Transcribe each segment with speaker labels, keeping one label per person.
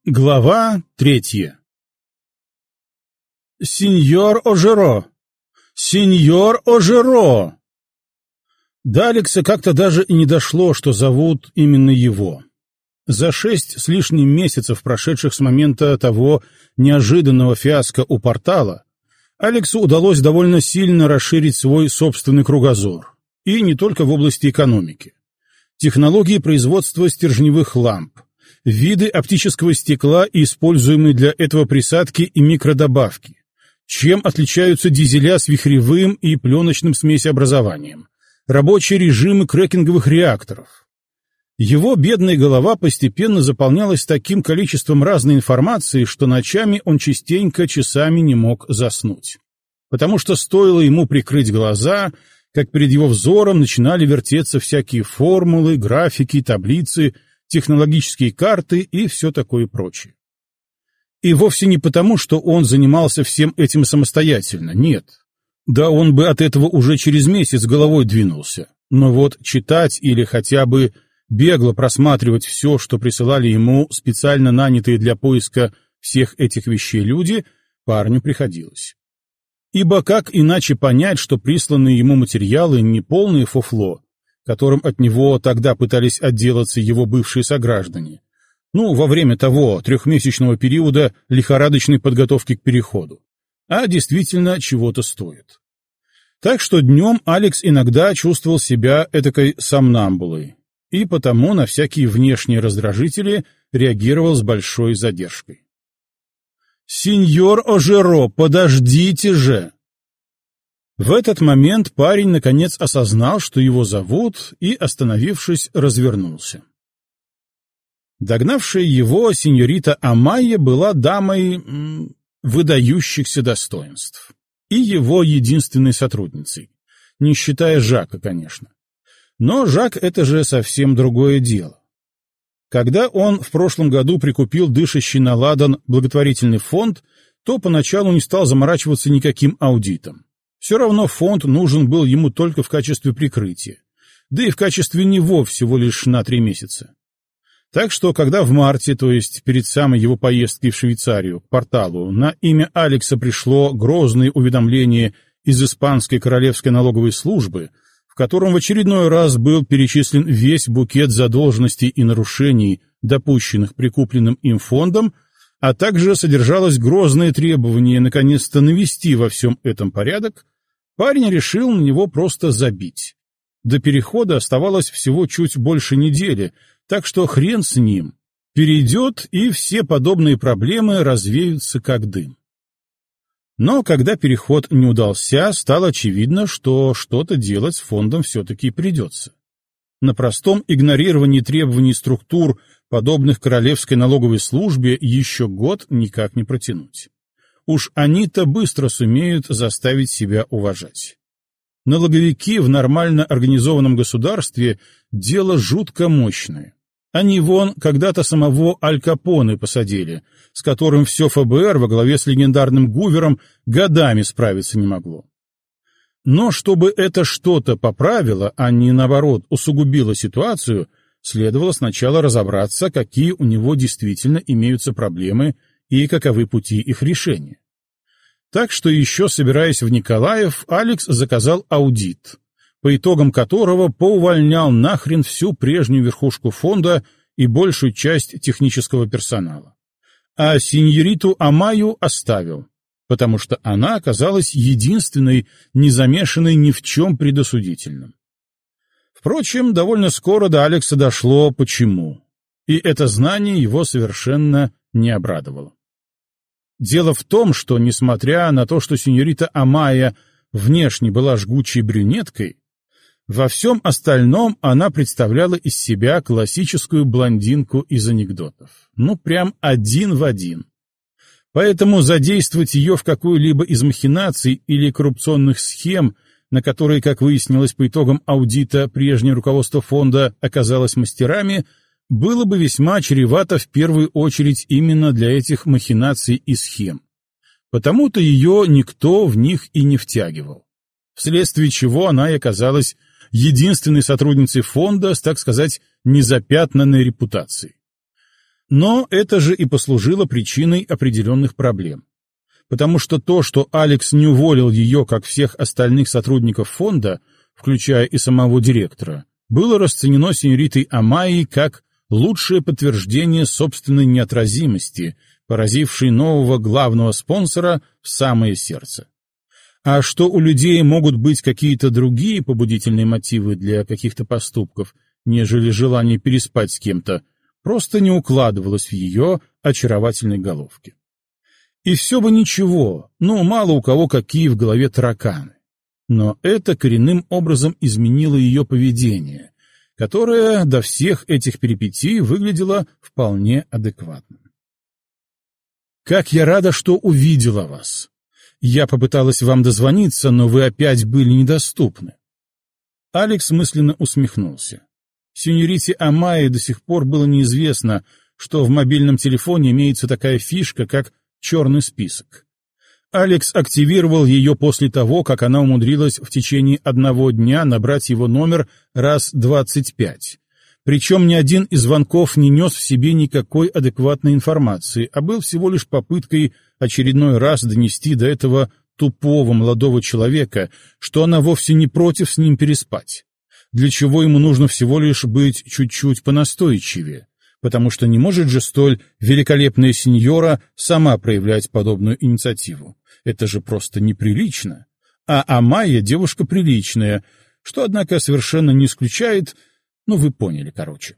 Speaker 1: Глава 3. «Сеньор Ожеро! Сеньор Ожеро!» До Алекса как-то даже и не дошло, что зовут именно его. За 6 с лишним месяцев, прошедших с момента того неожиданного фиаско у портала, Алексу удалось довольно сильно расширить свой собственный кругозор. И не только в области экономики. Технологии производства стержневых ламп, виды оптического стекла и используемые для этого присадки и микродобавки, чем отличаются дизеля с вихревым и пленочным смесеобразованием, рабочие режимы крекинговых реакторов. Его бедная голова постепенно заполнялась таким количеством разной информации, что ночами он частенько часами не мог заснуть. Потому что стоило ему прикрыть глаза, как перед его взором начинали вертеться всякие формулы, графики, таблицы, технологические карты и все такое прочее. И вовсе не потому, что он занимался всем этим самостоятельно, нет. Да он бы от этого уже через месяц головой двинулся. Но вот читать или хотя бы бегло просматривать все, что присылали ему специально нанятые для поиска всех этих вещей люди, парню приходилось. Ибо как иначе понять, что присланные ему материалы не полное фуфло, которым от него тогда пытались отделаться его бывшие сограждане, во время того 3-месячного периода лихорадочной подготовки к переходу, а действительно чего-то стоит. Так что днем Алекс иногда чувствовал себя этакой сомнамбулой, и потому на всякие внешние раздражители реагировал с большой задержкой. «Сеньор Ожеро, подождите же!» В этот момент парень наконец осознал, что его зовут, и, остановившись, развернулся. Догнавшая его сеньорита Амайя была дамой выдающихся достоинств и его единственной сотрудницей, не считая Жака, конечно. Но Жак — это же совсем другое дело. Когда он в прошлом году прикупил дышащий на ладан благотворительный фонд, то поначалу не стал заморачиваться никаким аудитом. Все равно фонд нужен был ему только в качестве прикрытия, да и в качестве него всего лишь на 3 месяца. Так что, когда в марте, то есть перед самой его поездкой в Швейцарию, к порталу, на имя Алекса пришло грозное уведомление из Испанской королевской налоговой службы, в котором в очередной раз был перечислен весь букет задолженностей и нарушений, допущенных прикупленным им фондом, а также содержалось грозное требование наконец-то навести во всем этом порядок, парень решил на него просто забить. До перехода оставалось всего чуть больше недели, так что хрен с ним. Перейдет, и все подобные проблемы развеются как дым. Но когда переход не удался, стало очевидно, что что-то делать с фондом все-таки придется. На простом игнорировании требований структур, подобных королевской налоговой службе, еще год никак не протянуть. Уж они-то быстро сумеют заставить себя уважать. Налоговики в нормально организованном государстве — дело жутко мощное. Они вон когда-то самого Аль Капоне посадили, с которым все ФБР во главе с легендарным Гувером годами справиться не могло. Но чтобы это что-то поправило, а не, наоборот, усугубило ситуацию, следовало сначала разобраться, какие у него действительно имеются проблемы и каковы пути их решения. Так что еще собираясь в Николаев, Алекс заказал аудит, по итогам которого поувольнял нахрен всю прежнюю верхушку фонда и большую часть технического персонала. А сеньориту Амайю оставил, потому что она оказалась единственной, не замешанной ни в чем предосудительном. Впрочем, довольно скоро до Алекса дошло почему, и это знание его совершенно не обрадовало. Дело в том, что, несмотря на то, что сеньорита Амайя внешне была жгучей брюнеткой, во всем остальном она представляла из себя классическую блондинку из анекдотов. Прям один в один. Поэтому задействовать ее в какую-либо из махинаций или коррупционных схем, на которые, как выяснилось по итогам аудита, прежнее руководство фонда оказалось мастерами, было бы весьма чревато в первую очередь именно для этих махинаций и схем. Потому-то ее никто в них и не втягивал. Вследствие чего она и оказалась единственной сотрудницей фонда с, так сказать, незапятнанной репутацией. Но это же и послужило причиной определенных проблем. Потому что то, что Алекс не уволил ее, как всех остальных сотрудников фонда, включая и самого директора, было расценено сеньоритой Амайей как лучшее подтверждение собственной неотразимости, поразившей нового главного спонсора в самое сердце. А что у людей могут быть какие-то другие побудительные мотивы для каких-то поступков, нежели желание переспать с кем-то, просто не укладывалось в ее очаровательной головке. И все бы ничего, мало у кого какие в голове тараканы. Но это коренным образом изменило ее поведение, которое до всех этих перипетий выглядело вполне адекватным. «Как я рада, что увидела вас! Я попыталась вам дозвониться, но вы опять были недоступны». Алекс мысленно усмехнулся. Сеньорите Амайе до сих пор было неизвестно, что в мобильном телефоне имеется такая фишка, как черный список. Алекс активировал ее после того, как она умудрилась в течение одного дня набрать его номер раз 25. Причем ни один из звонков не нес в себе никакой адекватной информации, а был всего лишь попыткой очередной раз донести до этого тупого молодого человека, что она вовсе не против с ним переспать, для чего ему нужно всего лишь быть чуть-чуть понастойчивее, потому что не может же столь великолепная сеньора сама проявлять подобную инициативу. Это же просто неприлично. А Амайя девушка приличная, что, однако, совершенно не исключает, вы поняли, короче.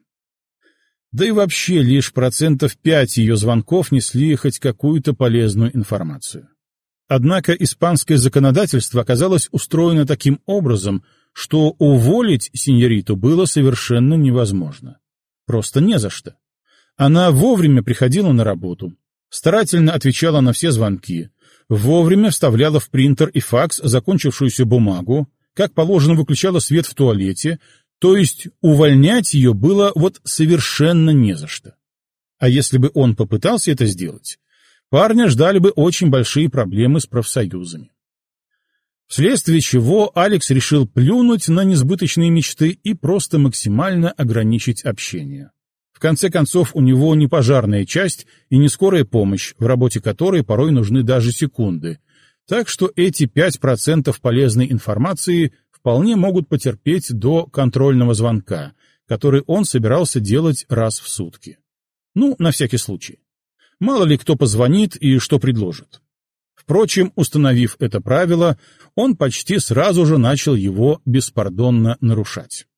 Speaker 1: Да и вообще лишь 5% ее звонков несли хоть какую-то полезную информацию. Однако испанское законодательство оказалось устроено таким образом, что уволить сеньориту было совершенно невозможно. Просто не за что. Она вовремя приходила на работу, старательно отвечала на все звонки, вовремя вставляла в принтер и факс закончившуюся бумагу, как положено выключала свет в туалете, то есть увольнять ее было совершенно не за что. А если бы он попытался это сделать, парня ждали бы очень большие проблемы с профсоюзами. Вследствие чего Алекс решил плюнуть на несбыточные мечты и просто максимально ограничить общение. В конце концов, у него не пожарная часть и не скорая помощь, в работе которой порой нужны даже секунды, так что эти 5% полезной информации вполне могут потерпеть до контрольного звонка, который он собирался делать раз в сутки. На всякий случай. Мало ли кто позвонит и что предложит. Впрочем, установив это правило, он почти сразу же начал его беспардонно нарушать.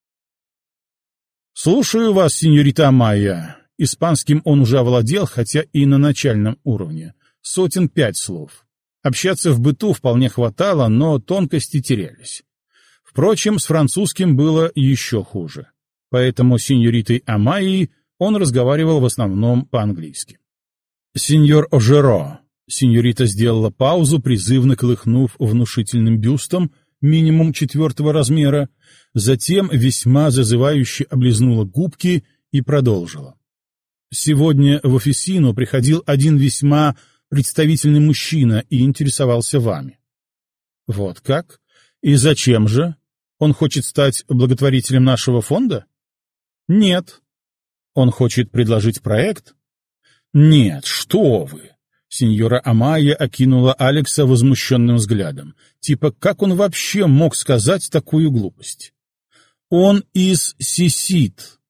Speaker 1: «Слушаю вас, сеньорита Амайя». Испанским он уже овладел, хотя и на начальном уровне. 5 слов. Общаться в быту вполне хватало, но тонкости терялись. Впрочем, с французским было еще хуже. Поэтому с сеньоритой Амайей он разговаривал в основном по-английски. «Сеньор Ожеро». Сеньорита сделала паузу, призывно колыхнув внушительным бюстом, минимум 4 размера, затем весьма зазывающе облизнула губки и продолжила. «Сегодня в офисину приходил один весьма представительный мужчина и интересовался вами». «Вот как? И зачем же? Он хочет стать благотворителем нашего фонда?» «Нет». «Он хочет предложить проект?» «Нет, что вы!» Сеньора Амайя окинула Алекса возмущенным взглядом. Типа, как он вообще мог сказать такую глупость? Он из СИСИТ.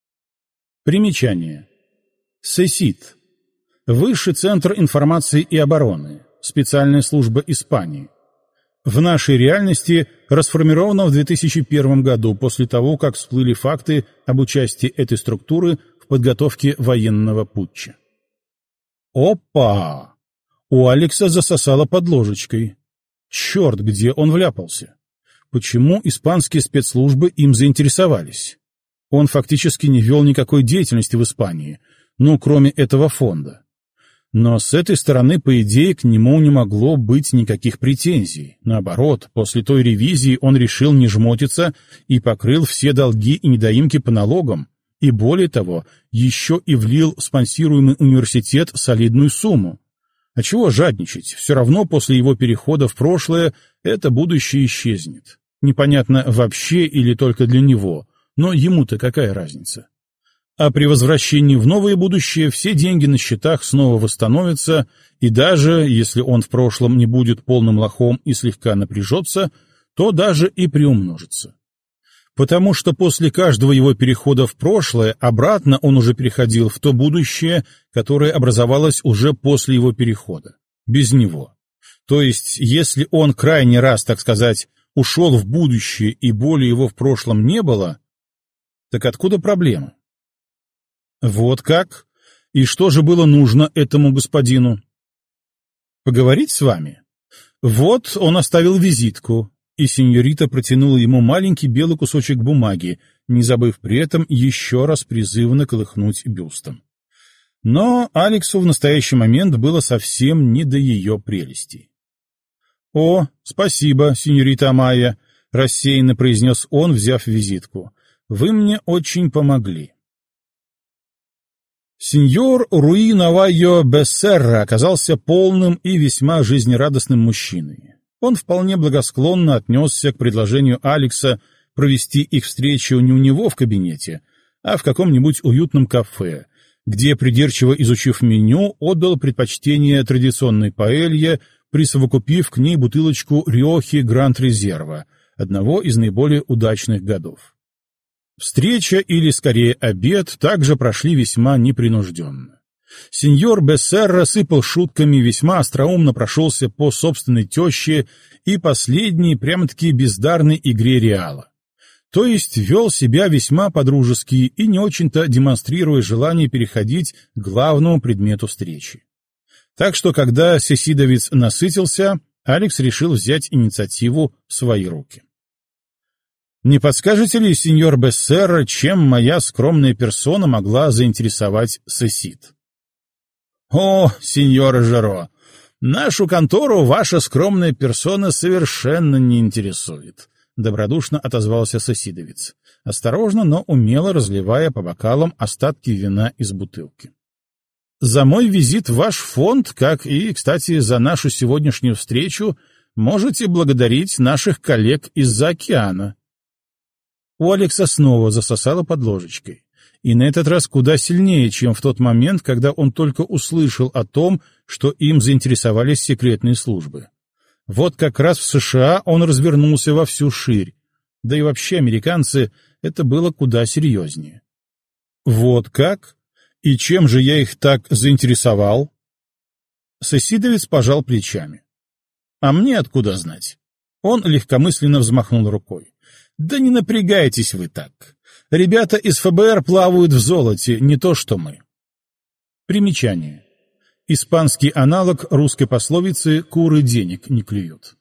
Speaker 1: Примечание. СИСИТ. Высший центр информации и обороны. Специальная служба Испании. В нашей реальности расформирована в 2001 году после того, как всплыли факты об участии этой структуры в подготовке военного путча. Опа! У Алекса засосало под ложечкой. Черт, где он вляпался? Почему испанские спецслужбы им заинтересовались? Он фактически не вел никакой деятельности в Испании, кроме этого фонда. Но с этой стороны, по идее, к нему не могло быть никаких претензий. Наоборот, после той ревизии он решил не жмотиться и покрыл все долги и недоимки по налогам. И более того, еще и влил в спонсируемый университет солидную сумму. А чего жадничать? Все равно после его перехода в прошлое это будущее исчезнет. Непонятно вообще или только для него, но ему-то какая разница? А при возвращении в новое будущее все деньги на счетах снова восстановятся, и даже если он в прошлом не будет полным лохом и слегка напряжется, то даже и приумножится. Потому что после каждого его перехода в прошлое обратно он уже переходил в то будущее, которое образовалось уже после его перехода, без него. То есть, если он крайний раз, так сказать, ушел в будущее и более его в прошлом не было, так откуда проблема? Вот как? И что же было нужно этому господину? Поговорить с вами? Вот он оставил визитку, и сеньорита протянула ему маленький белый кусочек бумаги, не забыв при этом еще раз призывно колыхнуть бюстом. Но Алексу в настоящий момент было совсем не до ее прелестей. — О, спасибо, сеньорита Амайя, — рассеянно произнес он, взяв визитку. — Вы мне очень помогли. Сеньор Руи Навайо Бессерра оказался полным и весьма жизнерадостным мужчиной. Он вполне благосклонно отнесся к предложению Алекса провести их встречу не у него в кабинете, а в каком-нибудь уютном кафе, где, придирчиво изучив меню, отдал предпочтение традиционной паэлье, присовокупив к ней бутылочку Риохи Гранд Резерва, одного из наиболее удачных годов. Встреча, или скорее обед, также прошли весьма непринужденно. Сеньор Бессерра сыпал шутками, весьма остроумно прошелся по собственной теще и последней прямо-таки бездарной игре Реала. То есть вел себя весьма по-дружески и не очень-то демонстрируя желание переходить к главному предмету встречи. Так что, когда сесидовец насытился, Алекс решил взять инициативу в свои руки. «Не подскажете ли, сеньор Бессерра, чем моя скромная персона могла заинтересовать сесид?» «О, сеньор Жеро, нашу контору ваша скромная персона совершенно не интересует», — добродушно отозвался сесидовец, осторожно, но умело разливая по бокалам остатки вина из бутылки. «За мой визит в ваш фонд, как и, кстати, за нашу сегодняшнюю встречу, можете благодарить наших коллег из-за океана». У Алекса снова засосало под ложечкой, и на этот раз куда сильнее, чем в тот момент, когда он только услышал о том, что им заинтересовались секретные службы. Вот как раз в США он развернулся во всю ширь, да и вообще американцы это было куда серьезнее. «Вот как? И чем же я их так заинтересовал?» Сесидовец пожал плечами. «А мне откуда знать?» Он легкомысленно взмахнул рукой. «Да не напрягайтесь вы так. Ребята из ФБР плавают в золоте, не то что мы». Примечание. Испанский аналог русской пословицы «куры денег не клюют».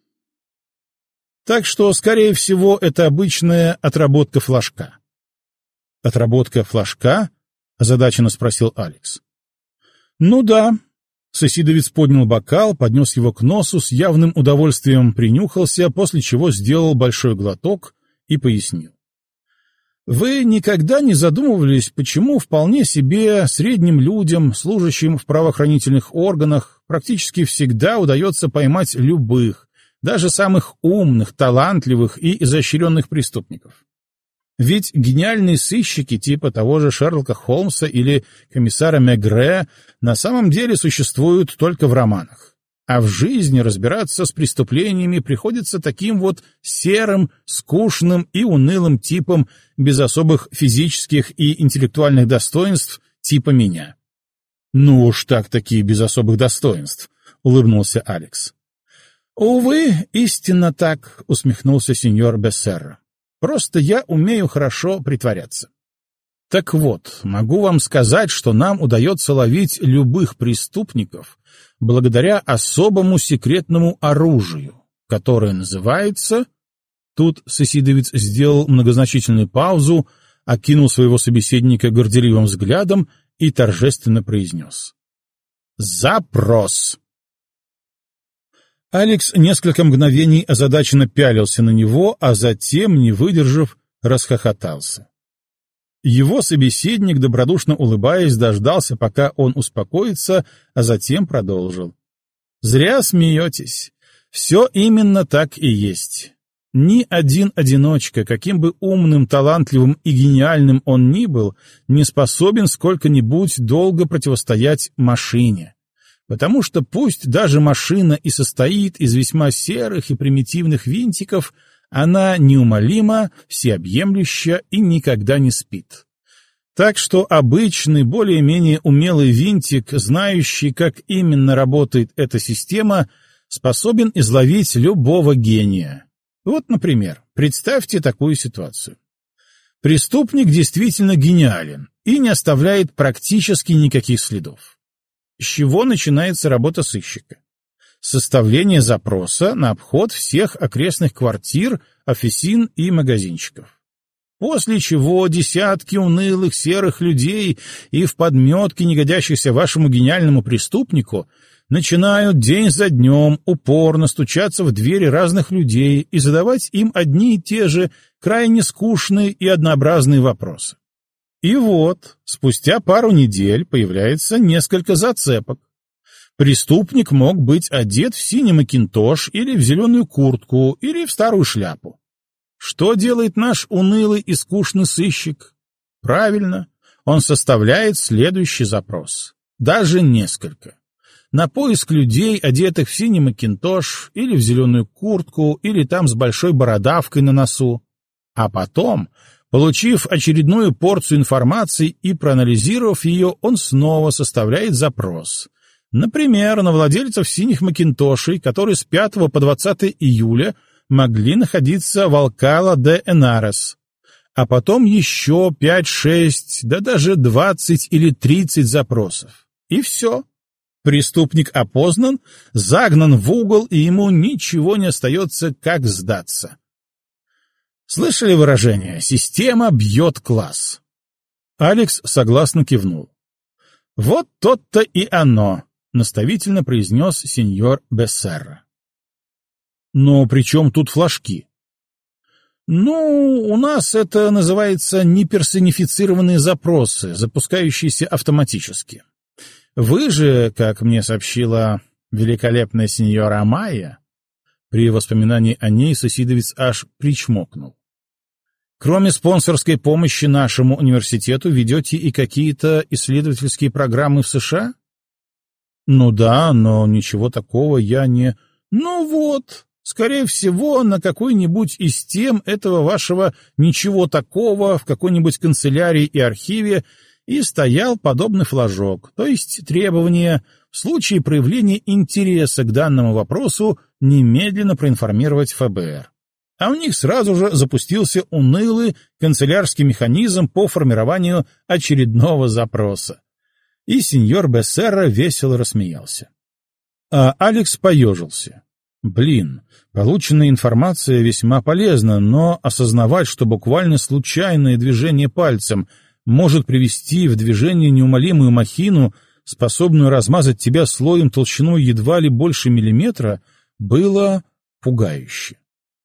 Speaker 1: Так что, скорее всего, это обычная отработка флажка. «Отработка флажка?» — озадаченно спросил Алекс. «Ну да». Сесидовец поднял бокал, поднес его к носу, с явным удовольствием принюхался, после чего сделал большой глоток и пояснил. Вы никогда не задумывались, почему вполне себе средним людям, служащим в правоохранительных органах, практически всегда удается поймать любых, даже самых умных, талантливых и изощренных преступников? Ведь гениальные сыщики типа того же Шерлока Холмса или комиссара Мегре на самом деле существуют только в романах. А в жизни разбираться с преступлениями приходится таким вот серым, скучным и унылым типом без особых физических и интеллектуальных достоинств типа меня. «Ну уж так-таки без особых достоинств», — улыбнулся Алекс. «Увы, истинно так», — усмехнулся сеньор Бессерра. «Просто я умею хорошо притворяться». Так вот, могу вам сказать, что нам удается ловить любых преступников благодаря особому секретному оружию, которое называется... Тут сесидовец сделал многозначительную паузу, окинул своего собеседника горделивым взглядом и торжественно произнес. «Запрос!» Алекс несколько мгновений озадаченно пялился на него, а затем, не выдержав, расхохотался. Его собеседник, добродушно улыбаясь, дождался, пока он успокоится, а затем продолжил. «Зря смеетесь. Все именно так и есть. Ни один одиночка, каким бы умным, талантливым и гениальным он ни был, не способен сколько-нибудь долго противостоять машине. Потому что пусть даже машина и состоит из весьма серых и примитивных винтиков, она неумолима, всеобъемлюща и никогда не спит. Так что обычный, более-менее умелый винтик, знающий, как именно работает эта система, способен изловить любого гения. Вот, например, представьте такую ситуацию. Преступник действительно гениален и не оставляет практически никаких следов. С чего начинается работа сыщика? Составление запроса на обход всех окрестных квартир, офисин и магазинчиков. После чего десятки унылых серых людей и в подметке, не годящихся вашему гениальному преступнику, начинают день за днем упорно стучаться в двери разных людей и задавать им одни и те же крайне скучные и однообразные вопросы. И вот, спустя пару недель появляется несколько зацепок. Преступник мог быть одет в синий макинтош или в зеленую куртку или в старую шляпу. Что делает наш унылый и скучный сыщик? Правильно, он составляет следующий запрос. Даже несколько. На поиск людей, одетых в синий макинтош или в зеленую куртку, или там с большой бородавкой на носу. А потом, получив очередную порцию информации и проанализировав ее, он снова составляет запрос. Например, на владельцев синих макинтошей, которые с 5 по 20 июля могли находиться в Алкала де Энарес. А потом еще 5-6, да даже 20 или 30 запросов. И все. Преступник опознан, загнан в угол, и ему ничего не остается, как сдаться. Слышали выражение «система бьет класс»? Алекс согласно кивнул. «Вот то-то и оно», — наставительно произнес сеньор Бессерра. «Но при чем тут флажки?» «Ну, у нас это называется неперсонифицированные запросы, запускающиеся автоматически. Вы же, как мне сообщила великолепная сеньора Майя, при воспоминании о ней соседовец аж причмокнул. Кроме спонсорской помощи нашему университету, ведете и какие-то исследовательские программы в США? Ну да, но ничего такого я не... Ну вот, скорее всего, на какой-нибудь из тем этого вашего «ничего такого» в какой-нибудь канцелярии и архиве и стоял подобный флажок, то есть требование в случае проявления интереса к данному вопросу немедленно проинформировать ФБР. А у них сразу же запустился унылый канцелярский механизм по формированию очередного запроса. И сеньор Бессерра весело рассмеялся. А Алекс поежился. Блин, полученная информация весьма полезна, но осознавать, что буквально случайное движение пальцем может привести в движение неумолимую махину, способную размазать тебя слоем толщиной едва ли больше миллиметра, было пугающе.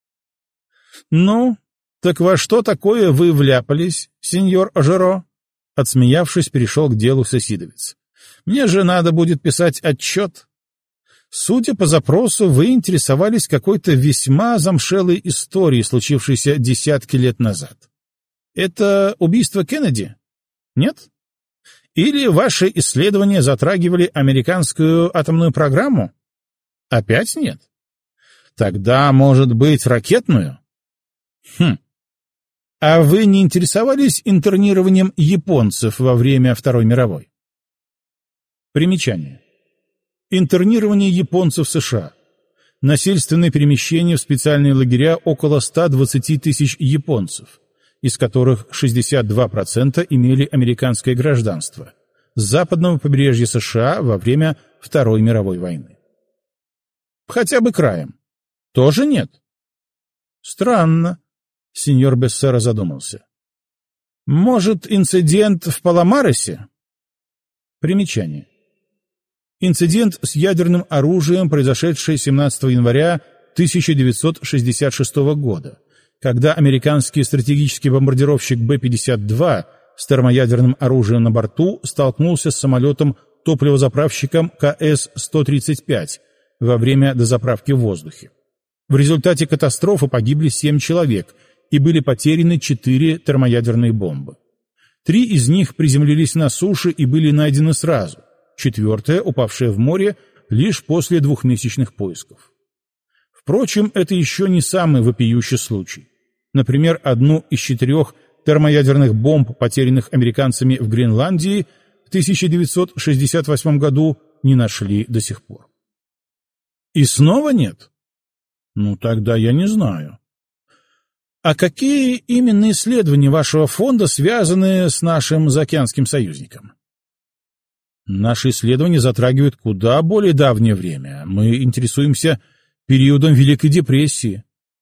Speaker 1: «Ну, так во что такое вы вляпались, сеньор Ожеро?» Отсмеявшись, перешел к делу соседовец. «Мне же надо будет писать отчет. Судя по запросу, вы интересовались какой-то весьма замшелой историей, случившейся десятки лет назад. Это убийство Кеннеди? Нет? Или ваши исследования затрагивали американскую атомную программу? Опять нет? Тогда, может быть, ракетную? А вы не интересовались интернированием японцев во время Второй мировой? Примечание. Интернирование японцев в США. Насильственное перемещение в специальные лагеря около 120 тысяч японцев, из которых 62% имели американское гражданство, с западного побережья США во время Второй мировой войны. Хотя бы краем. Тоже нет? Странно. Сеньор Бессерра задумался. Может, инцидент в Паламаресе? Примечание. Инцидент с ядерным оружием, произошедший 17 января 1966 года, когда американский стратегический бомбардировщик Б-52 с термоядерным оружием на борту столкнулся с самолетом-топливозаправщиком КС-135 во время дозаправки в воздухе. В результате катастрофы погибли 7 человек и были потеряны 4 термоядерные бомбы. 3 из них приземлились на суше и были найдены сразу, 4-я, упавшая в море, лишь после 2-месячных поисков. Впрочем, это еще не самый вопиющий случай. Например, одну из 4 термоядерных бомб, потерянных американцами в Гренландии, в 1968 году не нашли до сих пор. И снова нет? Ну, тогда я не знаю. А какие именно исследования вашего фонда связаны с нашим заокеанским союзником? Наши исследования затрагивают куда более давнее время. Мы интересуемся периодом Великой депрессии.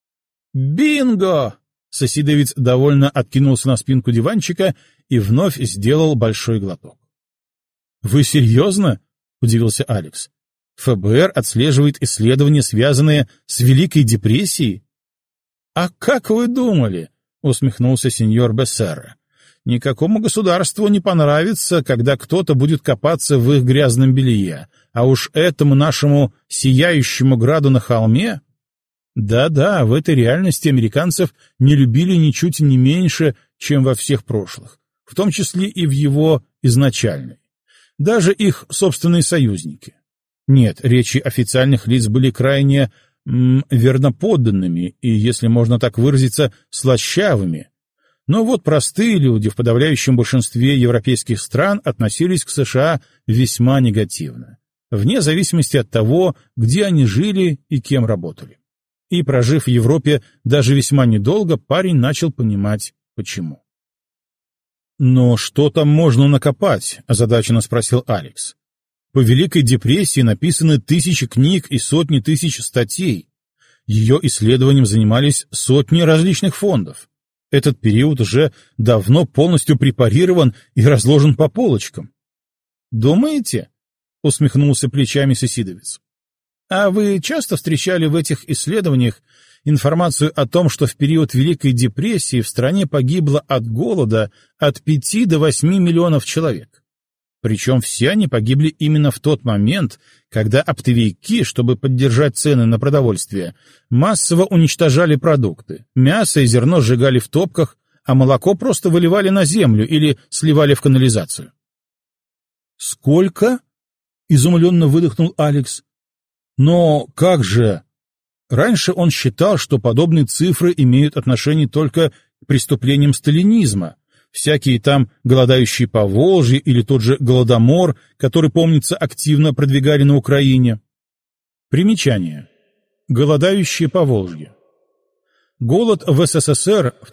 Speaker 1: Бинго! Соседовец довольно откинулся на спинку диванчика и вновь сделал большой глоток. «Вы серьезно?» — удивился Алекс. «ФБР отслеживает исследования, связанные с Великой депрессией?» «А как вы думали?» — усмехнулся сеньор Бессерра. «Никакому государству не понравится, когда кто-то будет копаться в их грязном белье, а уж этому нашему сияющему граду на холме...» Да-да, в этой реальности американцев не любили ничуть не меньше, чем во всех прошлых, в том числе и в его изначальной. Даже их собственные союзники. Нет, речи официальных лиц были крайне верноподданными и, если можно так выразиться, слащавыми. Но вот простые люди в подавляющем большинстве европейских стран относились к США весьма негативно, вне зависимости от того, где они жили и кем работали. И, прожив в Европе даже весьма недолго, парень начал понимать, почему. «Но что там можно накопать?» — озадаченно спросил Алекс. «По Великой депрессии написаны тысячи книг и сотни тысяч статей. Ее исследованием занимались сотни различных фондов. Этот период уже давно полностью препарирован и разложен по полочкам». «Думаете?» — усмехнулся плечами соседовец. «А вы часто встречали в этих исследованиях информацию о том, что в период Великой депрессии в стране погибло от голода от 5 до 8 миллионов человек? Причем все они погибли именно в тот момент, когда оптовики, чтобы поддержать цены на продовольствие, массово уничтожали продукты, мясо и зерно сжигали в топках, а молоко просто выливали на землю или сливали в канализацию». «Сколько?» — изумленно выдохнул Алекс. «Но как же?» Раньше он считал, что подобные цифры имеют отношение только к преступлениям сталинизма, всякие там голодающие Поволжье или тот же Голодомор, который, помнится, активно продвигали на Украине. Примечание. Голодающие Поволжье. Голод в СССР в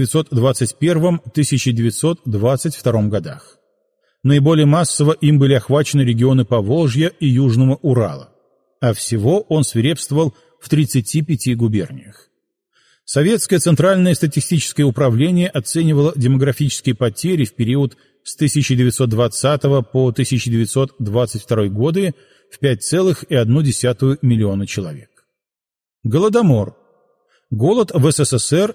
Speaker 1: 1921-1922 годах. Наиболее массово им были охвачены регионы Поволжья и Южного Урала, а всего он свирепствовал в 35 губерниях. Советское Центральное статистическое управление оценивало демографические потери в период с 1920 по 1922 годы в 5,1 миллиона человек. Голодомор. Голод в СССР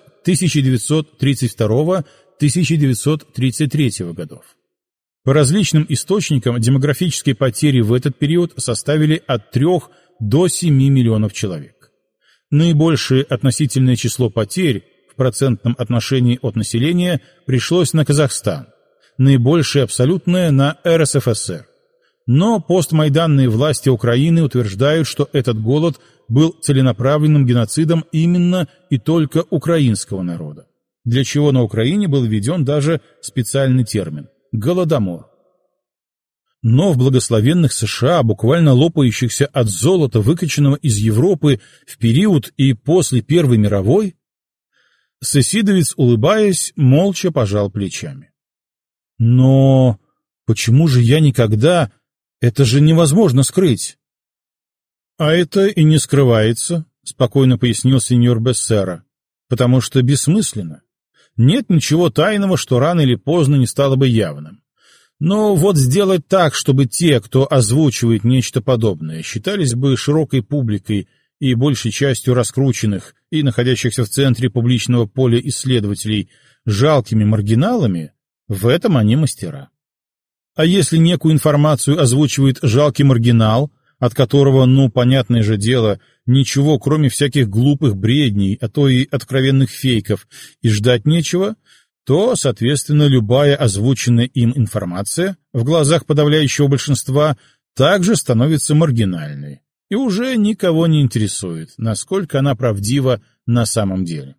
Speaker 1: 1932-1933 годов. По различным источникам демографические потери в этот период составили от 3 до 7 миллионов человек. Наибольшее относительное число потерь в процентном отношении от населения пришлось на Казахстан, наибольшее абсолютное на РСФСР. Но постмайданные власти Украины утверждают, что этот голод был целенаправленным геноцидом именно и только украинского народа, для чего на Украине был введен даже специальный термин – голодомор. Но в благословенных США, буквально лопающихся от золота, выкачанного из Европы в период и после Первой мировой, соседовец, улыбаясь, молча пожал плечами. «Но почему же я никогда... Это же невозможно скрыть!» «А это и не скрывается», — спокойно пояснил сеньор Бессерра, «потому что бессмысленно. Нет ничего тайного, что рано или поздно не стало бы явным. Но вот сделать так, чтобы те, кто озвучивает нечто подобное, считались бы широкой публикой и большей частью раскрученных и находящихся в центре публичного поля исследователей жалкими маргиналами, в этом они мастера. А если некую информацию озвучивает жалкий маргинал, от которого, понятное же дело, ничего, кроме всяких глупых бредней, а то и откровенных фейков, и ждать нечего, то, соответственно, любая озвученная им информация в глазах подавляющего большинства также становится маргинальной и уже никого не интересует, насколько она правдива на самом деле.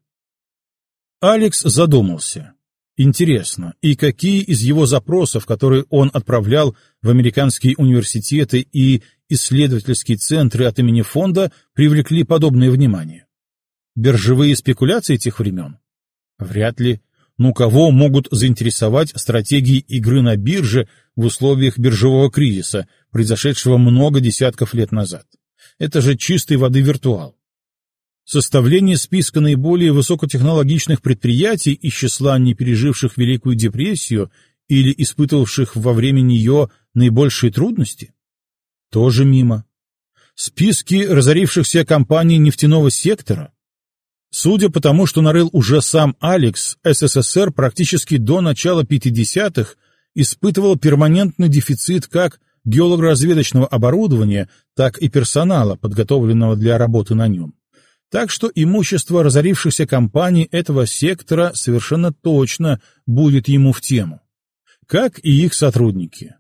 Speaker 1: Алекс задумался. Интересно, и какие из его запросов, которые он отправлял в американские университеты и исследовательские центры от имени фонда, привлекли подобное внимание? Биржевые спекуляции тех времен? Вряд ли. Ну, кого могут заинтересовать стратегии игры на бирже в условиях биржевого кризиса, произошедшего много десятков лет назад? Это же чистой воды виртуал. Составление списка наиболее высокотехнологичных предприятий из числа не переживших Великую депрессию или испытывавших во время нее наибольшие трудности? Тоже мимо. Списки разорившихся компаний нефтяного сектора? Судя по тому, что нарыл уже сам Алекс, СССР практически до начала 50-х испытывал перманентный дефицит как геолого-разведочного оборудования, так и персонала, подготовленного для работы на нем. Так что имущество разорившихся компаний этого сектора совершенно точно будет ему в тему. Как и их сотрудники.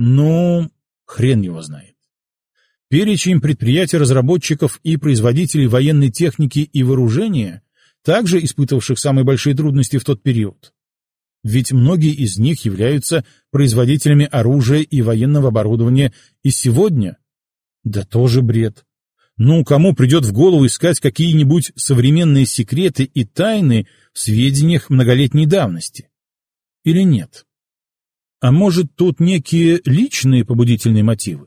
Speaker 1: Ну, хрен его знает. Перечень предприятий-разработчиков и производителей военной техники и вооружения, также испытывавших самые большие трудности в тот период. Ведь многие из них являются производителями оружия и военного оборудования и сегодня. Да тоже бред. Ну, кому придет в голову искать какие-нибудь современные секреты и тайны в сведениях многолетней давности? Или нет? А может, тут некие личные побудительные мотивы?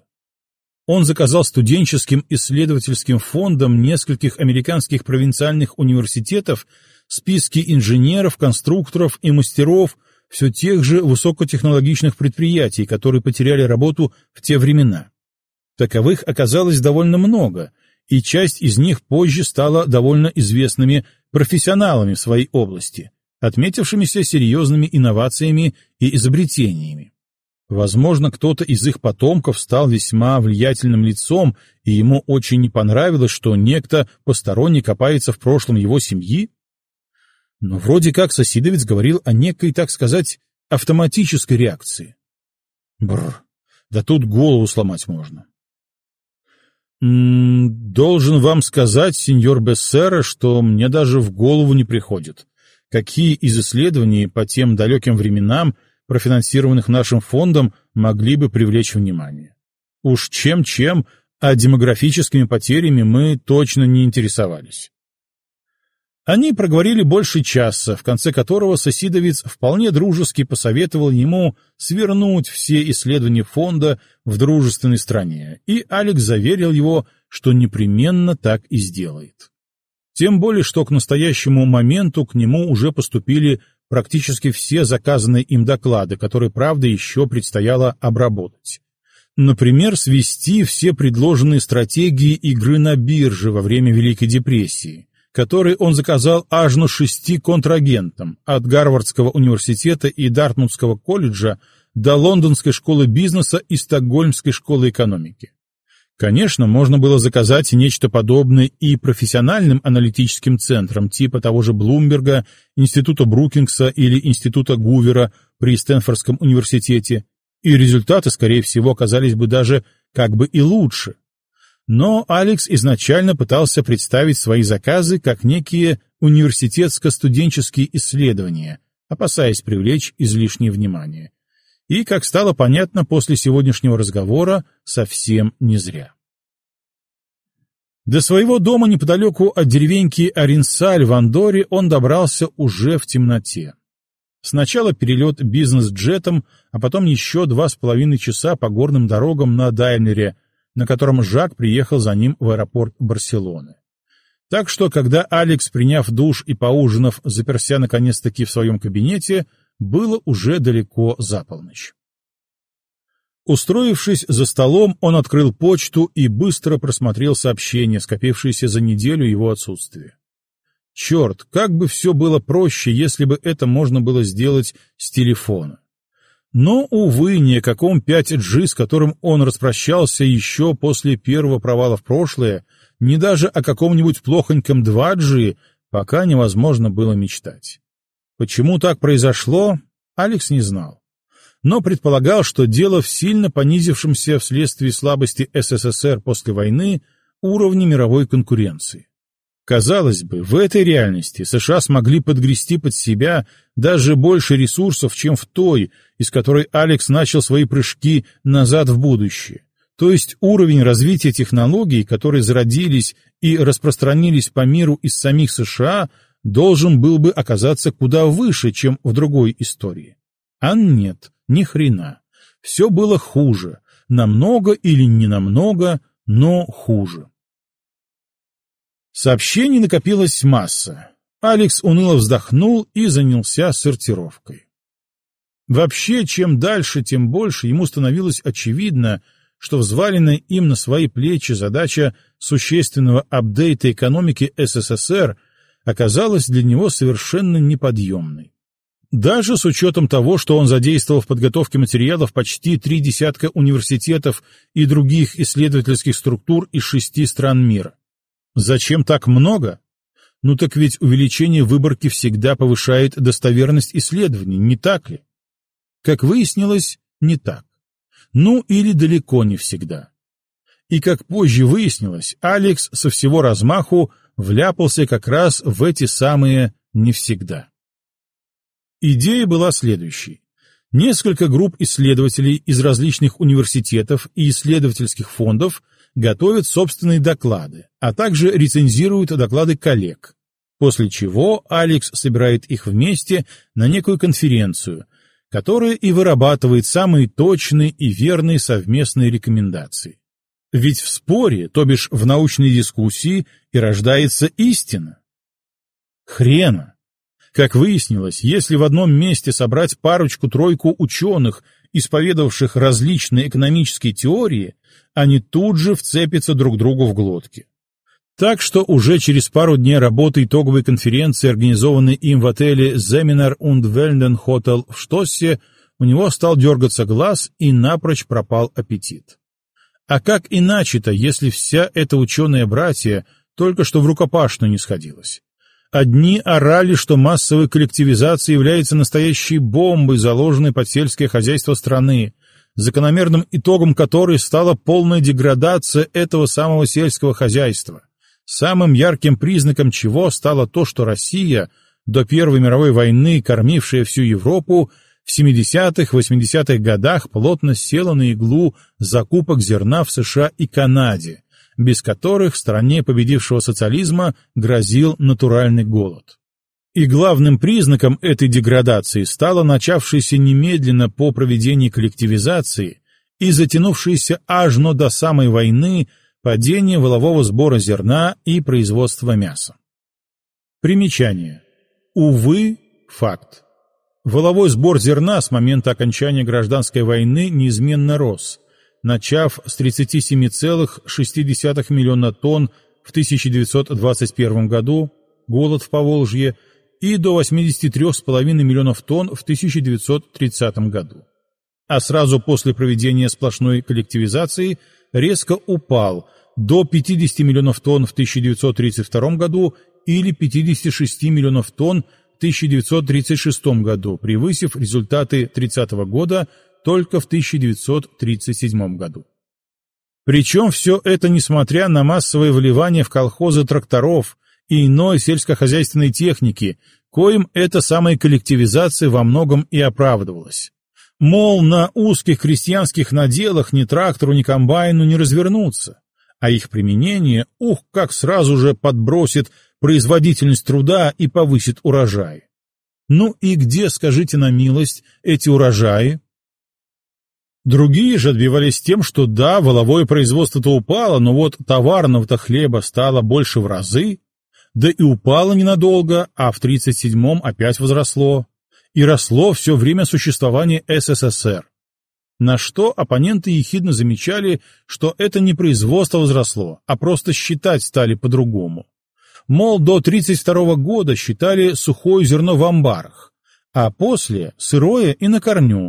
Speaker 1: Он заказал студенческим исследовательским фондам нескольких американских провинциальных университетов списки инженеров, конструкторов и мастеров все тех же высокотехнологичных предприятий, которые потеряли работу в те времена. Таковых оказалось довольно много, и часть из них позже стала довольно известными профессионалами в своей области, отметившимися серьезными инновациями и изобретениями. Возможно, кто-то из их потомков стал весьма влиятельным лицом, и ему очень не понравилось, что некто посторонний копается в прошлом его семьи. Но вроде как соседовец говорил о некой, так сказать, автоматической реакции. Бррр, да тут голову сломать можно. Должен вам сказать, сеньор Бессера, что мне даже в голову не приходит, какие из исследований по тем далеким временам, профинансированных нашим фондом, могли бы привлечь внимание. Уж чем-чем, а демографическими потерями мы точно не интересовались. Они проговорили больше часа, в конце которого соседовец вполне дружески посоветовал ему свернуть все исследования фонда в дружественной стране, и Алекс заверил его, что непременно так и сделает. Тем более, что к настоящему моменту к нему уже поступили практически все заказанные им доклады, которые, правда, еще предстояло обработать. Например, свести все предложенные стратегии игры на бирже во время Великой депрессии, который он заказал аж на 6 контрагентам, от Гарвардского университета и Дартмутского колледжа до Лондонской школы бизнеса и Стокгольмской школы экономики. Конечно, можно было заказать нечто подобное и профессиональным аналитическим центрам типа того же Блумберга, Института Брукингса или Института Гувера при Стэнфордском университете, и результаты, скорее всего, оказались бы даже как бы и лучше. Но Алекс изначально пытался представить свои заказы как некие университетско-студенческие исследования, опасаясь привлечь излишнее внимание. И, как стало понятно после сегодняшнего разговора, совсем не зря. До своего дома неподалеку от деревеньки Аринсаль в Андорре он добрался уже в темноте. Сначала перелет бизнес-джетом, а потом еще 2,5 часа по горным дорогам на Даймлере, на котором Жак приехал за ним в аэропорт Барселоны. Так что, когда Алекс, приняв душ и поужинав, заперся наконец-таки в своем кабинете, было уже далеко за полночь. Устроившись за столом, он открыл почту и быстро просмотрел сообщения, скопившиеся за неделю его отсутствия. Черт, как бы все было проще, если бы это можно было сделать с телефона. Но, увы, ни о каком 5G, с которым он распрощался еще после первого провала в прошлое, ни даже о каком-нибудь плохоньком 2G пока невозможно было мечтать. Почему так произошло, Алекс не знал, но предполагал, что дело в сильно понизившемся вследствие слабости СССР после войны уровне мировой конкуренции. Казалось бы, в этой реальности США смогли подгрести под себя даже больше ресурсов, чем в той, из которой Алекс начал свои прыжки назад в будущее. То есть уровень развития технологий, которые зародились и распространились по миру из самих США, должен был бы оказаться куда выше, чем в другой истории. А нет, ни хрена. Все было хуже. Намного или не намного, но хуже. Сообщений накопилась масса. Алекс уныло вздохнул и занялся сортировкой. Вообще, чем дальше, тем больше ему становилось очевидно, что взваленная им на свои плечи задача существенного апдейта экономики СССР оказалась для него совершенно неподъемной. Даже с учетом того, что он задействовал в подготовке материалов почти 30 университетов и других исследовательских структур из 6 стран мира. Зачем так много? Ну так ведь увеличение выборки всегда повышает достоверность исследований, не так ли? Как выяснилось, не так. Ну или далеко не всегда. И как позже выяснилось, Алекс со всего размаху вляпался как раз в эти самые «не всегда». Идея была следующей. Несколько групп исследователей из различных университетов и исследовательских фондов готовят собственные доклады, а также рецензируют доклады коллег, после чего Алекс собирает их вместе на некую конференцию, которая и вырабатывает самые точные и верные совместные рекомендации. Ведь в споре, то бишь в научной дискуссии, и рождается истина. Хрена! Как выяснилось, если в одном месте собрать парочку-тройку ученых, исповедовавших различные экономические теории, они тут же вцепятся друг другу в глотки. Так что уже через пару дней работы итоговой конференции, организованной им в отеле Seminar und Welden Hotel в Штоссе, у него стал дергаться глаз и напрочь пропал аппетит. А как иначе-то, если вся эта ученая-братья только что в рукопашную не сходилась? Одни орали, что массовая коллективизация является настоящей бомбой, заложенной под сельское хозяйство страны, закономерным итогом которой стала полная деградация этого самого сельского хозяйства, самым ярким признаком чего стало то, что Россия, до Первой мировой войны кормившая всю Европу, в 70-80-х годах плотно села на иглу закупок зерна в США и Канаде, без которых стране победившего социализма грозил натуральный голод. И главным признаком этой деградации стало начавшееся немедленно по проведении коллективизации и затянувшееся аж до самой войны падение валового сбора зерна и производства мяса. Примечание. Увы, факт. Валовой сбор зерна с момента окончания гражданской войны неизменно рос, начав с 37,6 миллиона тонн в 1921 году, голод в Поволжье, и до 83,5 миллионов тонн в 1930 году. А сразу после проведения сплошной коллективизации резко упал до 50 миллионов тонн в 1932 году или 56 миллионов тонн в 1936 году, превысив результаты 1930 года только в 1937 году. Причем все это несмотря на массовое вливание в колхозы тракторов и иной сельскохозяйственной техники, коим эта самая коллективизация во многом и оправдывалась. Мол, на узких крестьянских наделах ни трактору, ни комбайну не развернуться, а их применение, как сразу же подбросит производительность труда и повысит урожай. Ну и где, скажите на милость, эти урожаи? Другие же отбивались тем, что да, валовое производство-то упало, но вот товарного-то хлеба стало больше в разы, да и упало ненадолго, а в 1937-м опять возросло. И росло все время существования СССР. На что оппоненты ехидно замечали, что это не производство возросло, а просто считать стали по-другому. Мол, до 1932 года считали сухое зерно в амбарах, а после — сырое и на корню.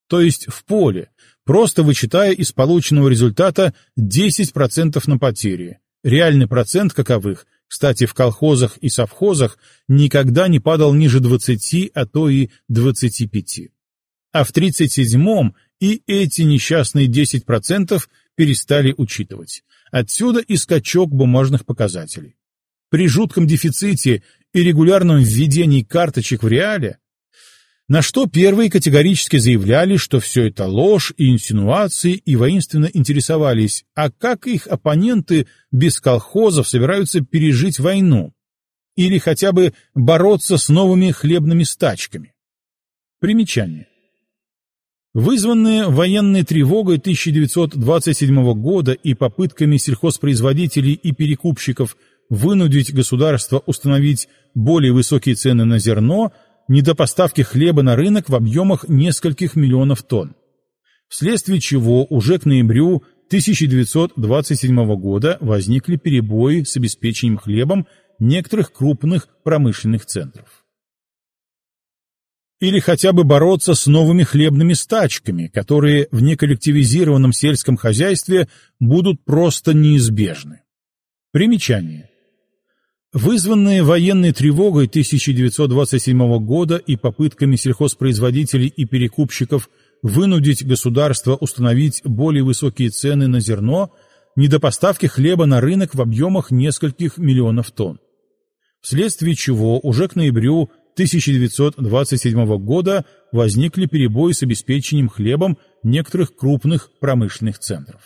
Speaker 1: то есть в поле, просто вычитая из полученного результата 10% на потери. Реальный процент каковых, кстати, в колхозах и совхозах никогда не падал ниже 20, а то и 25. А в 37-м и эти несчастные 10% перестали учитывать. Отсюда и скачок бумажных показателей. При жутком дефиците и регулярном введении карточек в реале, на что первые категорически заявляли, что все это ложь и инсинуации, и воинственно интересовались, а как их оппоненты без колхозов собираются пережить войну или хотя бы бороться с новыми хлебными стачками. Примечание. Вызванные военной тревогой 1927 года и попытками сельхозпроизводителей и перекупщиков вынудить государство установить более высокие цены на зерно, недопоставки хлеба на рынок в объемах нескольких миллионов тонн, вследствие чего уже к ноябрю 1927 года возникли перебои с обеспечением хлебом некоторых крупных промышленных центров. Или хотя бы бороться с новыми хлебными стачками, которые в неколлективизированном сельском хозяйстве будут просто неизбежны. Примечание. Вызванные военной тревогой 1927 года и попытками сельхозпроизводителей и перекупщиков вынудить государство установить более высокие цены на зерно, недопоставки хлеба на рынок в объемах нескольких миллионов тонн, вследствие чего уже к ноябрю 1927 года возникли перебои с обеспечением хлебом некоторых крупных промышленных центров.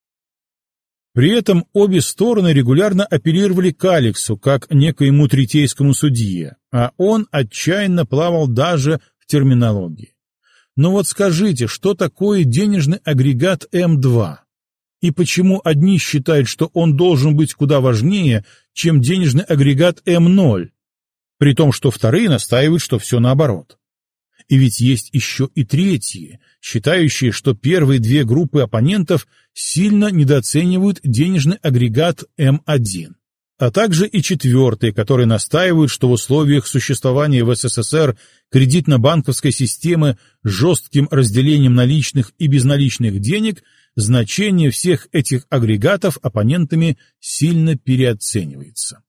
Speaker 1: При этом обе стороны регулярно апеллировали к Алексу как некоему третейскому судье, а он отчаянно плавал даже в терминологии. Но вот скажите, что такое денежный агрегат М2? И почему одни считают, что он должен быть куда важнее, чем денежный агрегат М0, при том, что вторые настаивают, что все наоборот? И ведь есть еще и третьи, считающие, что первые две группы оппонентов сильно недооценивают денежный агрегат М1, а также и четвертые, которые настаивают, что в условиях существования в СССР кредитно-банковской системы с жестким разделением наличных и безналичных денег значение всех этих агрегатов оппонентами сильно переоценивается.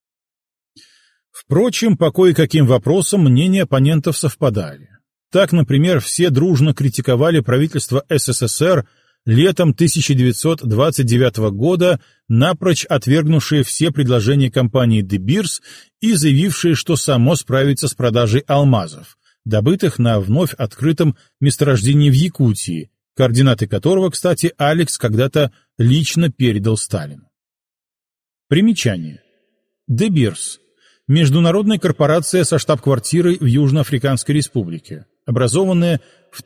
Speaker 1: Впрочем, по кое-каким вопросам мнения оппонентов совпадали. Так, например, все дружно критиковали правительство СССР летом 1929 года, напрочь отвергнувшее все предложения компании De Beers и заявившее, что само справится с продажей алмазов, добытых на вновь открытом месторождении в Якутии, координаты которого, кстати, Алекс когда-то лично передал Сталину. Примечание. De Beers – международная корпорация со штаб-квартирой в Южноафриканской Республике, образованная в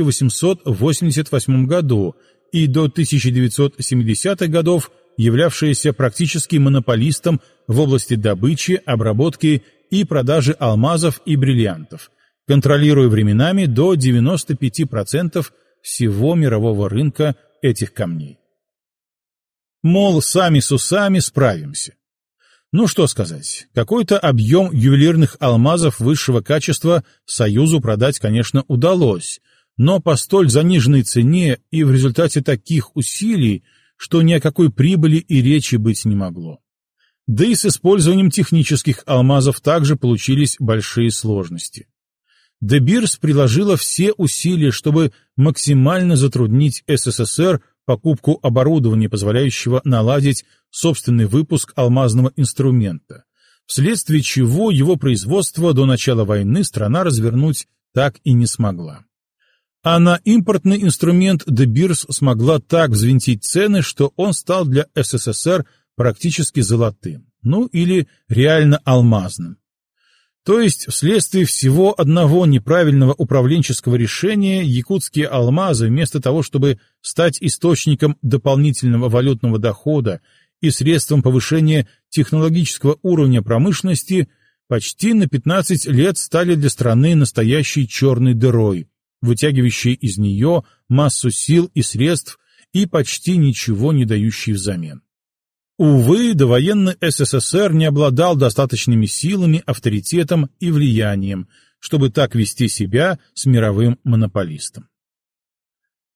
Speaker 1: 1888 году и до 1970-х годов являвшаяся практически монополистом в области добычи, обработки и продажи алмазов и бриллиантов, контролируя временами до 95% всего мирового рынка этих камней. Мол, сами с усами справимся. Ну что сказать, какой-то объем ювелирных алмазов высшего качества Союзу продать, конечно, удалось, но по столь заниженной цене и в результате таких усилий, что ни о какой прибыли и речи быть не могло. Да и с использованием технических алмазов также получились большие сложности. De Beers приложила все усилия, чтобы максимально затруднить СССР покупку оборудования, позволяющего наладить собственный выпуск алмазного инструмента, вследствие чего его производство до начала войны страна развернуть так и не смогла. А на импортный инструмент De Beers смогла так взвинтить цены, что он стал для СССР практически золотым, ну или реально алмазным. То есть, вследствие всего одного неправильного управленческого решения, якутские алмазы, вместо того, чтобы стать источником дополнительного валютного дохода и средством повышения технологического уровня промышленности, почти на 15 лет стали для страны настоящей черной дырой, вытягивающей из нее массу сил и средств и почти ничего не дающей взамен. Увы, довоенный СССР не обладал достаточными силами, авторитетом и влиянием, чтобы так вести себя с мировым монополистом.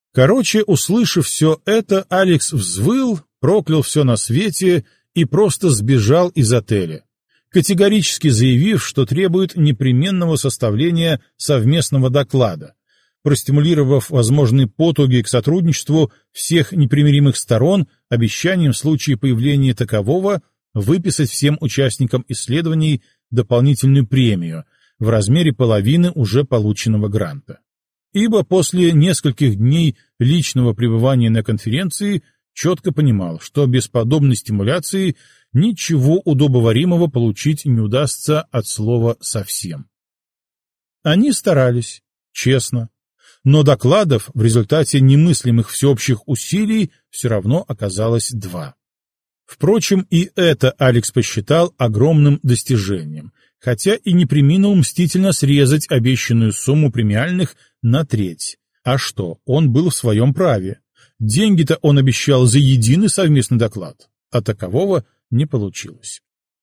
Speaker 1: Короче, услышав все это, Алекс взвыл, проклял все на свете и просто сбежал из отеля, категорически заявив, что требует непременного составления совместного доклада, простимулировав возможные потуги к сотрудничеству всех непримиримых сторон обещанием в случае появления такового выписать всем участникам исследований дополнительную премию в размере половины уже полученного гранта. Ибо после нескольких дней личного пребывания на конференции четко понимал, что без подобной стимуляции ничего удобоваримого получить не удастся от слова совсем. Они старались, честно, но докладов в результате немыслимых всеобщих усилий все равно оказалось 2. Впрочем, и это Алекс посчитал огромным достижением, хотя и не преминул мстительно срезать обещанную сумму премиальных на треть. А что, он был в своем праве. Деньги-то он обещал за единый совместный доклад, а такового не получилось.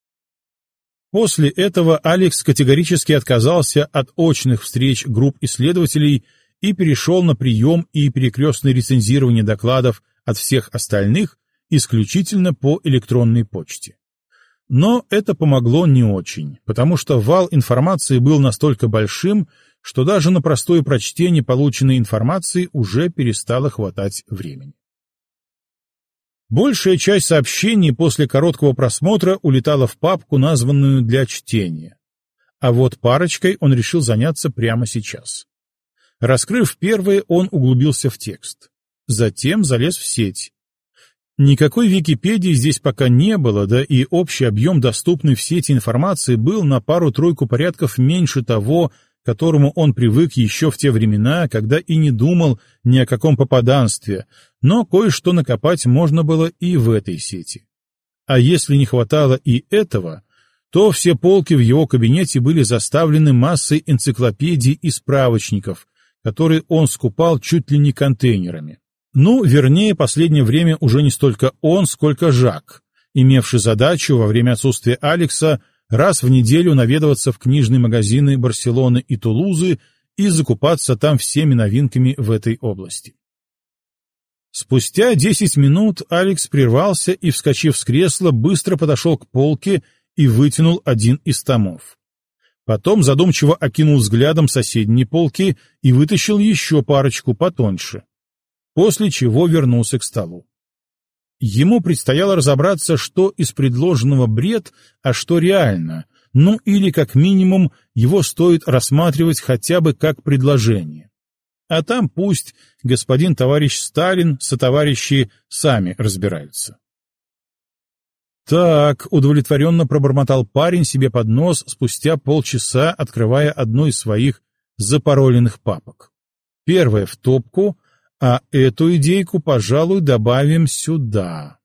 Speaker 1: После этого Алекс категорически отказался от очных встреч групп исследователей и перешел на прием и перекрестное рецензирование докладов от всех остальных исключительно по электронной почте. Но это помогло не очень, потому что вал информации был настолько большим, что даже на простое прочтение полученной информации уже перестало хватать времени. Большая часть сообщений после короткого просмотра улетала в папку, названную для чтения. А вот парочкой он решил заняться прямо сейчас. Раскрыв первое, он углубился в текст. Затем залез в сеть. Никакой Википедии здесь пока не было, да и общий объем доступной в сети информации был на пару-тройку порядков меньше того, к которому он привык еще в те времена, когда и не думал ни о каком попаданстве, но кое-что накопать можно было и в этой сети. А если не хватало и этого, то все полки в его кабинете были заставлены массой энциклопедий и справочников, которые он скупал чуть ли не контейнерами. Ну, вернее, последнее время уже не столько он, сколько Жак, имевший задачу во время отсутствия Алекса раз в неделю наведываться в книжные магазины Барселоны и Тулузы и закупаться там всеми новинками в этой области. Спустя 10 минут Алекс прервался и, вскочив с кресла, быстро подошел к полке и вытянул один из томов. Потом задумчиво окинул взглядом соседние полки и вытащил еще парочку потоньше, после чего вернулся к столу. Ему предстояло разобраться, что из предложенного бред, а что реально, ну или, как минимум, его стоит рассматривать хотя бы как предложение. А там пусть господин товарищ Сталин сотоварищи сами разбираются. Так, удовлетворенно пробормотал парень себе под нос спустя полчаса, открывая одну из своих запароленных папок. Первая в топку, а эту идейку, пожалуй, добавим сюда.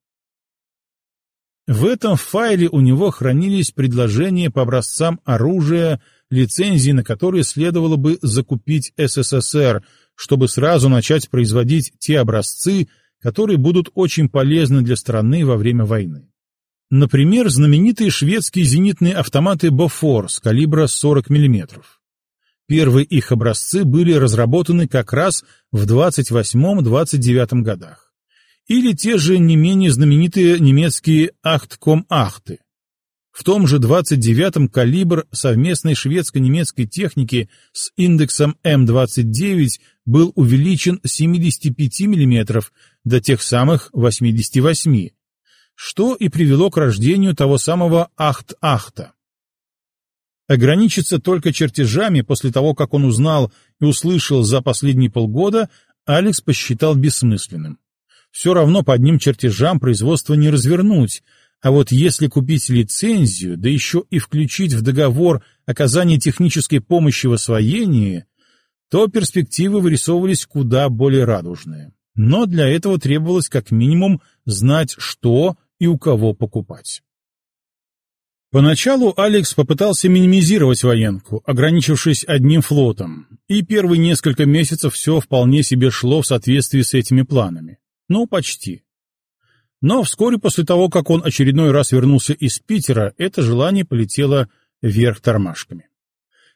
Speaker 1: В этом файле у него хранились предложения по образцам оружия, лицензии на которые следовало бы закупить СССР, чтобы сразу начать производить те образцы, которые будут очень полезны для страны во время войны. Например, знаменитые шведские зенитные автоматы Бофорс калибра 40 мм. Первые их образцы были разработаны как раз в 28-29 годах. Или те же не менее знаменитые немецкие Achtkом-8. В том же 29-м калибр совместной шведско-немецкой техники с индексом М29 был увеличен с 75 мм до тех самых 88, что и привело к рождению того самого Ахт-Ахта. Ограничиться только чертежами после того, как он узнал и услышал за последние полгода, Алекс посчитал бессмысленным. Все равно по одним чертежам производство не развернуть, а вот если купить лицензию, да еще и включить в договор оказание технической помощи в освоении, то перспективы вырисовывались куда более радужные. Но для этого требовалось как минимум знать, что и у кого покупать. Поначалу Алекс попытался минимизировать военку, ограничившись одним флотом, и первые несколько месяцев все вполне себе шло в соответствии с этими планами. Ну, почти. Но вскоре после того, как он очередной раз вернулся из Питера, это желание полетело вверх тормашками.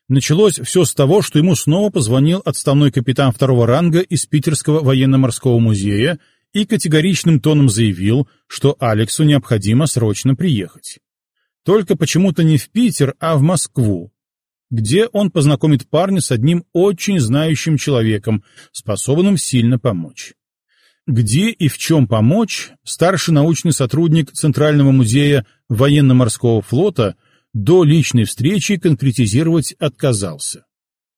Speaker 1: Началось все с того, что ему снова позвонил отставной капитан второго ранга из Питерского военно-морского музея и категоричным тоном заявил, что Алексу необходимо срочно приехать. Только почему-то не в Питер, а в Москву, где он познакомит парня с одним очень знающим человеком, способным сильно помочь. Где и в чем помочь, старший научный сотрудник Центрального музея военно-морского флота до личной встречи конкретизировать отказался.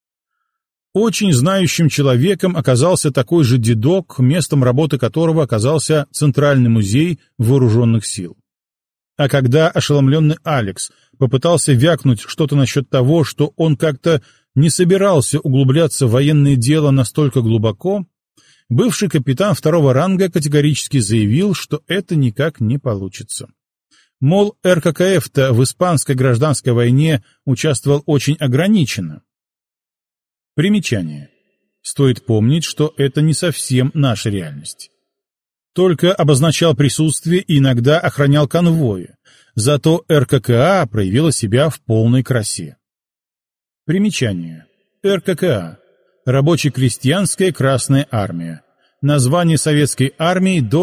Speaker 1: Очень знающим человеком оказался такой же дедок, местом работы которого оказался Центральный музей вооруженных сил. А когда ошеломленный Алекс попытался вякнуть что-то насчет того, что он как-то не собирался углубляться в военное дело настолько глубоко, бывший капитан второго ранга категорически заявил, что это никак не получится. Мол, РККФ-то в испанской гражданской войне участвовал очень ограниченно. Примечание. Стоит помнить, что это не совсем наша реальность. Только обозначал присутствие и иногда охранял конвои, зато РККА проявила себя в полной красе. Примечание. РККА. Рабоче-крестьянская Красная Армия. Название советской армии до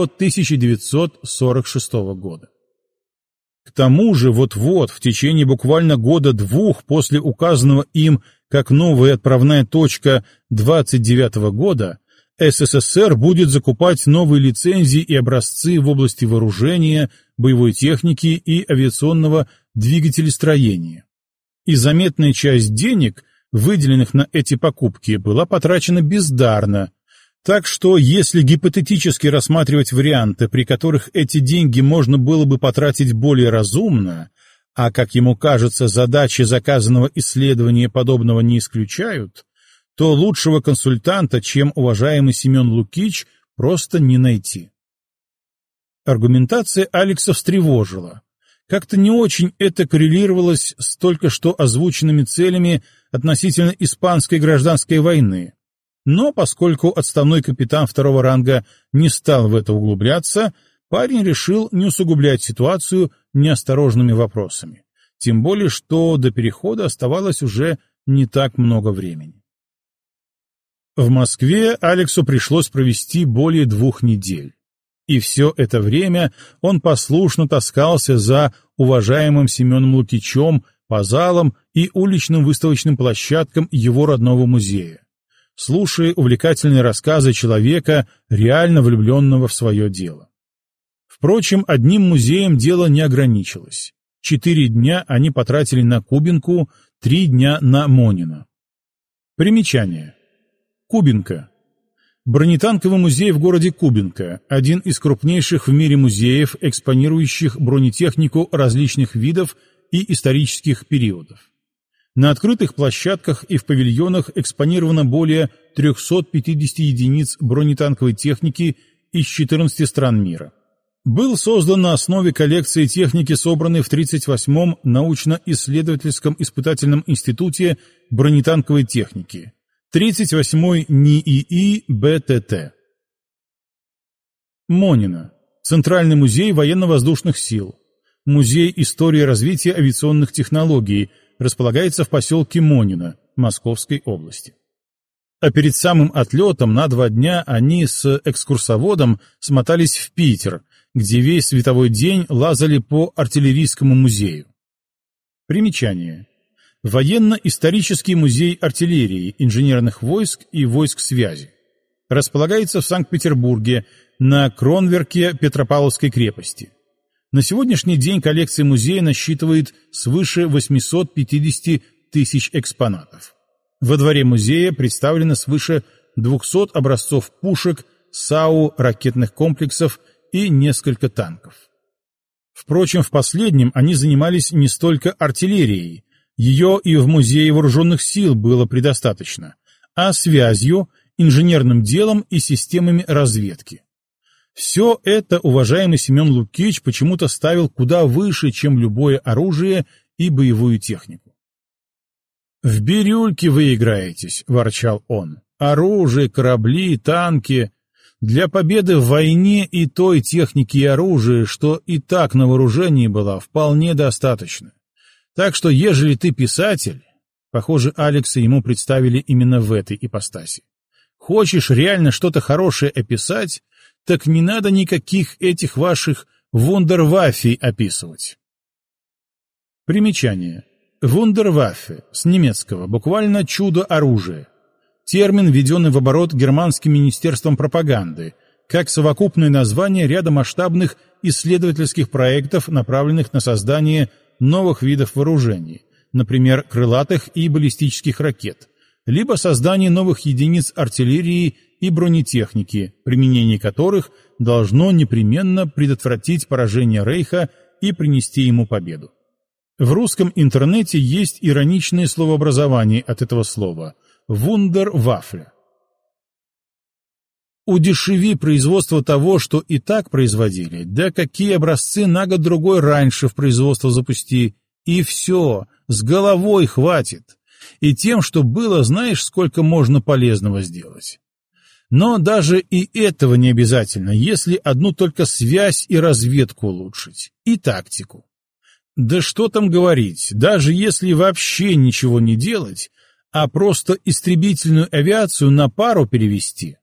Speaker 1: 1946 года. К тому же вот-вот, в течение буквально года-двух после указанного им как новая отправная точка 29-го года, СССР будет закупать новые лицензии и образцы в области вооружения, боевой техники и авиационного двигателестроения. И заметная часть денег, выделенных на эти покупки, была потрачена бездарно, так что если гипотетически рассматривать варианты, при которых эти деньги можно было бы потратить более разумно, а, как ему кажется, задачи заказанного исследования подобного не исключают, то лучшего консультанта, чем уважаемый Семен Лукич, просто не найти. Аргументация Алекса встревожила. Как-то не очень это коррелировалось с только что озвученными целями относительно испанской гражданской войны. Но поскольку отставной капитан второго ранга не стал в это углубляться, парень решил не усугублять ситуацию неосторожными вопросами. Тем более, что до перехода оставалось уже не так много времени. В Москве Алексу пришлось провести более 2 недель. И все это время он послушно таскался за уважаемым Семеном Лукичем по залам и уличным выставочным площадкам его родного музея, слушая увлекательные рассказы человека, реально влюбленного в свое дело. Впрочем, одним музеем дело не ограничилось. 4 дня они потратили на Кубинку, 3 дня на Монина. Примечание. Кубинка. Бронетанковый музей в городе Кубинка, один из крупнейших в мире музеев, экспонирующих бронетехнику различных видов и исторических периодов. На открытых площадках и в павильонах экспонировано более 350 единиц бронетанковой техники из 14 стран мира. Был создан на основе коллекции техники, собранной в 38-м научно-исследовательском испытательном институте бронетанковой техники, 38-й НИИИ БТТ. Монина. Центральный музей военно-воздушных сил. Музей истории развития авиационных технологий, располагается в поселке Монино, Московской области. А перед самым отлетом на 2 дня они с экскурсоводом смотались в Питер, где весь световой день лазали по артиллерийскому музею. Примечание. Военно-исторический музей артиллерии, инженерных войск и войск связи. Располагается в Санкт-Петербурге, на Кронверке Петропавловской крепости. На сегодняшний день коллекция музея насчитывает свыше 850 тысяч экспонатов. Во дворе музея представлено свыше 200 образцов пушек, САУ, ракетных комплексов и несколько танков. Впрочем, в последнем они занимались не столько артиллерией, ее и в Музее вооруженных сил было предостаточно, а связью, инженерным делом и системами разведки. Все это уважаемый Семен Лукич почему-то ставил куда выше, чем любое оружие и боевую технику. «В бирюльке вы играетесь», — ворчал он. «Оружие, корабли, танки. Для победы в войне и той техники и оружия, что и так на вооружении была, вполне достаточно. Так что, ежели ты писатель, Похоже, Алекса ему представили именно в этой ипостаси. Хочешь реально что-то хорошее описать, так не надо никаких этих ваших вундерваффей описывать. Примечание. Вундерваффе, с немецкого, буквально «чудо-оружие». Термин, введенный в оборот германским министерством пропаганды, как совокупное название ряда масштабных исследовательских проектов, направленных на создание новых видов вооружений, например, крылатых и баллистических ракет, либо создание новых единиц артиллерии и бронетехники, применение которых должно непременно предотвратить поражение Рейха и принести ему победу. В русском интернете есть ироничное словообразование от этого слова «вундерваффе». Удешеви производство того, что и так производили, да какие образцы на год-другой раньше в производство запусти, и все, с головой хватит. И тем, что было, знаешь, сколько можно полезного сделать. Но даже и этого не обязательно, если одну только связь и разведку улучшить, и тактику. Да что там говорить, даже если вообще ничего не делать, а просто истребительную авиацию на пару перевести.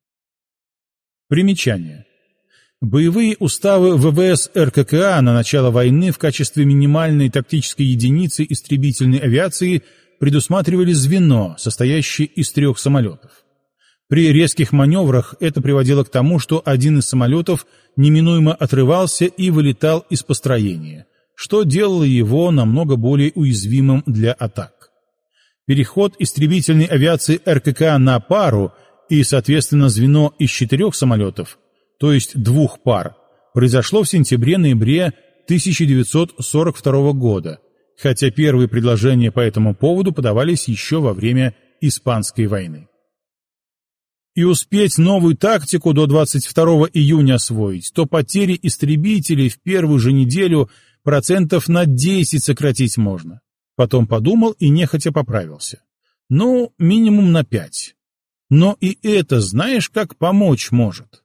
Speaker 1: Примечание. Боевые уставы ВВС РККА на начало войны в качестве минимальной тактической единицы истребительной авиации предусматривали звено, состоящее из 3 самолетов. При резких маневрах это приводило к тому, что один из самолетов неминуемо отрывался и вылетал из построения, что делало его намного более уязвимым для атак. Переход истребительной авиации РККА на пару и, соответственно, звено из 4 самолетов, то есть 2 пар, произошло в сентябре-ноябре 1942 года, хотя первые предложения по этому поводу подавались еще во время Испанской войны. И успеть новую тактику до 22 июня освоить, то потери истребителей в первую же неделю процентов на 10 сократить можно. Потом подумал и нехотя поправился. Ну, минимум на 5. Но и это знаешь, как помочь может.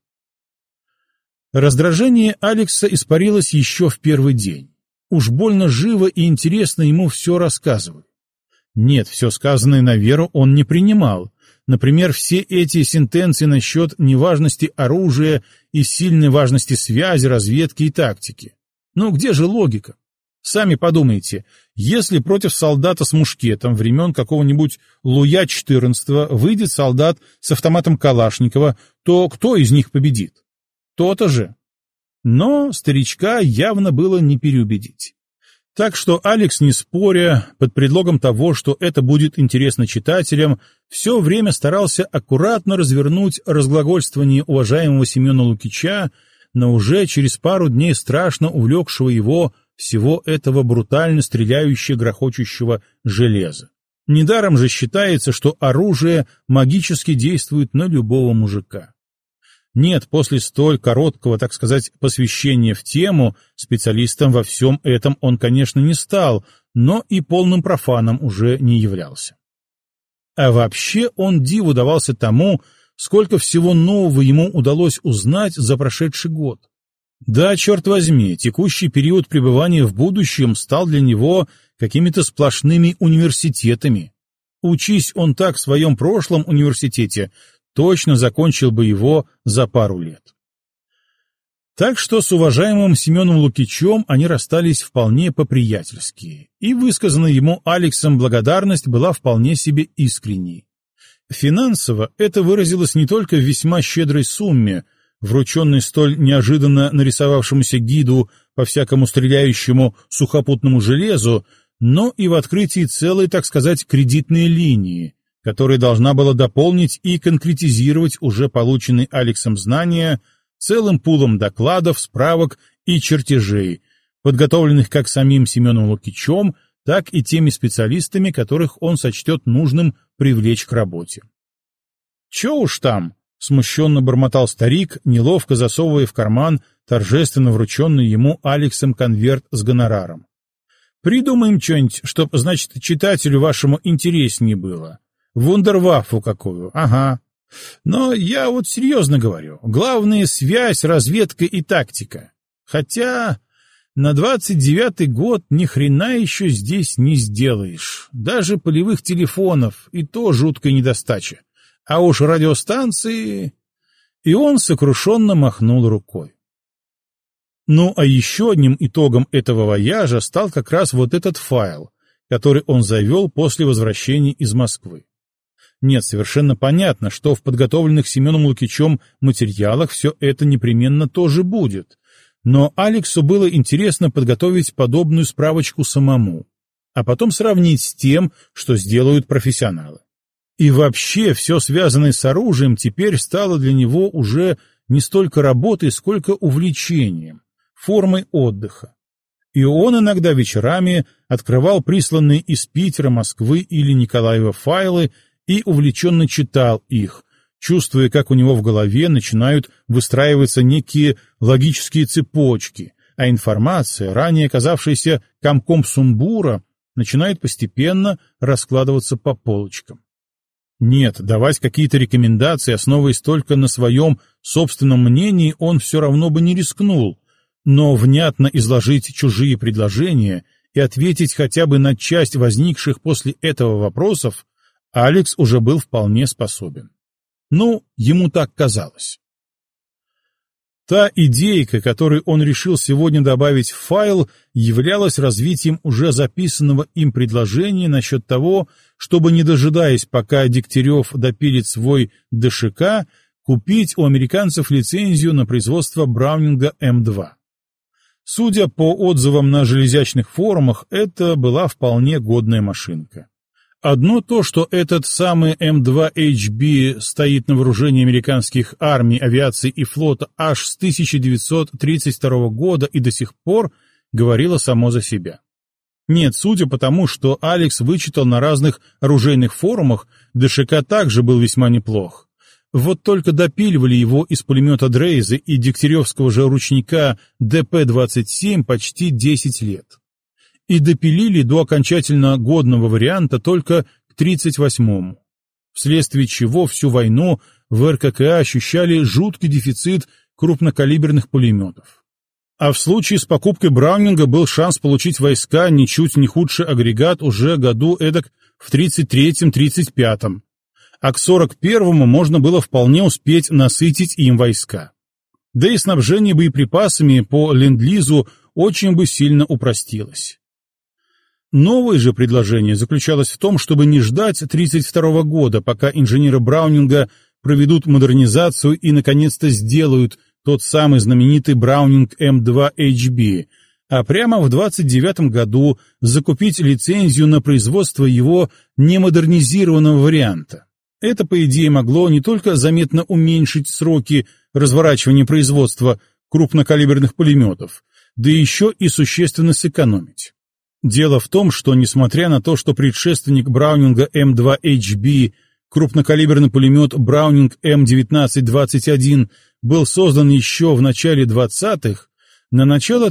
Speaker 1: Раздражение Алекса испарилось еще в первый день. Уж больно живо и интересно ему все рассказывали. Нет, все сказанное на веру он не принимал. Например, все эти сентенции насчет неважности оружия и сильной важности связи, разведки и тактики. Ну где же логика? Сами подумайте, если против солдата с мушкетом времен какого-нибудь Луя XIV выйдет солдат с автоматом Калашникова, то кто из них победит? То-то же. Но старичка явно было не переубедить. Так что Алекс, не споря, под предлогом того, что это будет интересно читателям, все время старался аккуратно развернуть разглагольствование уважаемого Семена Лукича, но уже через пару дней страшно увлекшего его всего этого брутально стреляющего, грохочущего железа. Недаром же считается, что оружие магически действует на любого мужика. Нет, после столь короткого, так сказать, посвящения в тему, специалистом во всем этом он, конечно, не стал, но и полным профаном уже не являлся. А вообще он диву давался тому, сколько всего нового ему удалось узнать за прошедший год. Да, черт возьми, текущий период пребывания в будущем стал для него какими-то сплошными университетами. Учись он так в своем прошлом университете, точно закончил бы его за пару лет. Так что с уважаемым Семеном Лукичем они расстались вполне по-приятельски, и высказанная ему Алексом благодарность была вполне себе искренней. Финансово это выразилось не только в весьма щедрой сумме, врученной столь неожиданно нарисовавшемуся гиду по всякому стреляющему сухопутному железу, но и в открытии целой, так сказать, кредитной линии, которая должна была дополнить и конкретизировать уже полученные Алексом знания целым пулом докладов, справок и чертежей, подготовленных как самим Семеном Лукичем, так и теми специалистами, которых он сочтет нужным привлечь к работе. «Че уж там?» — смущенно бормотал старик, неловко засовывая в карман торжественно врученный ему Алексом конверт с гонораром. «Придумаем что-нибудь, чтоб, значит, читателю вашему интереснее было. Вундерваффу какую, ага. Но я вот серьезно говорю, главное — связь, разведка и тактика. Хотя На 29-й год ни хрена еще здесь не сделаешь. Даже полевых телефонов, и то жуткая недостача. А уж радиостанции... И он сокрушенно махнул рукой. Ну, а еще одним итогом этого вояжа стал как раз вот этот файл, который он завел после возвращения из Москвы. Нет, совершенно понятно, что в подготовленных Семеном Лукичем материалах все это непременно тоже будет. Но Алексу было интересно подготовить подобную справочку самому, а потом сравнить с тем, что сделают профессионалы. И вообще все связанное с оружием теперь стало для него уже не столько работой, сколько увлечением, формой отдыха. И он иногда вечерами открывал присланные из Питера, Москвы или Николаева файлы и увлеченно читал их, чувствуя, как у него в голове начинают выстраиваться некие логические цепочки, а информация, ранее казавшаяся комком сумбура, начинает постепенно раскладываться по полочкам. Нет, давать какие-то рекомендации, основываясь только на своем собственном мнении, он все равно бы не рискнул, но внятно изложить чужие предложения и ответить хотя бы на часть возникших после этого вопросов Алекс уже был вполне способен. Ну, ему так казалось. Та идейка, которую он решил сегодня добавить в файл, являлась развитием уже записанного им предложения насчет того, чтобы, не дожидаясь, пока Дегтярев допилит свой ДШК, купить у американцев лицензию на производство Браунинга М2. Судя по отзывам на железячных форумах, это была вполне годная машинка. Одно то, что этот самый М2HB стоит на вооружении американских армий, авиации и флота аж с 1932 года и до сих пор, говорило само за себя. Нет, судя по тому, что Алекс вычитал на разных оружейных форумах, ДШК также был весьма неплох. Вот только допиливали его из пулемета Дрейза и дегтяревского же ручника ДП-27 почти 10 лет. И допилили до окончательно годного варианта только к 38-му, вследствие чего всю войну в РККА ощущали жуткий дефицит крупнокалиберных пулеметов. А в случае с покупкой Браунинга был шанс получить войска ничуть не худший агрегат уже году эдак в 33-35, а к 41-му можно было вполне успеть насытить им войска. Да и снабжение боеприпасами по ленд-лизу очень бы сильно упростилось. Новое же предложение заключалось в том, чтобы не ждать 1932 года, пока инженеры Браунинга проведут модернизацию и наконец-то сделают тот самый знаменитый Браунинг М2HB, а прямо в 1929 году закупить лицензию на производство его немодернизированного варианта. Это, по идее, могло не только заметно уменьшить сроки разворачивания производства крупнокалиберных пулеметов, да еще и существенно сэкономить. Дело в том, что, несмотря на то, что предшественник Браунинга М2HB, крупнокалиберный пулемет Браунинг М1921, был создан еще в начале 20-х, на начало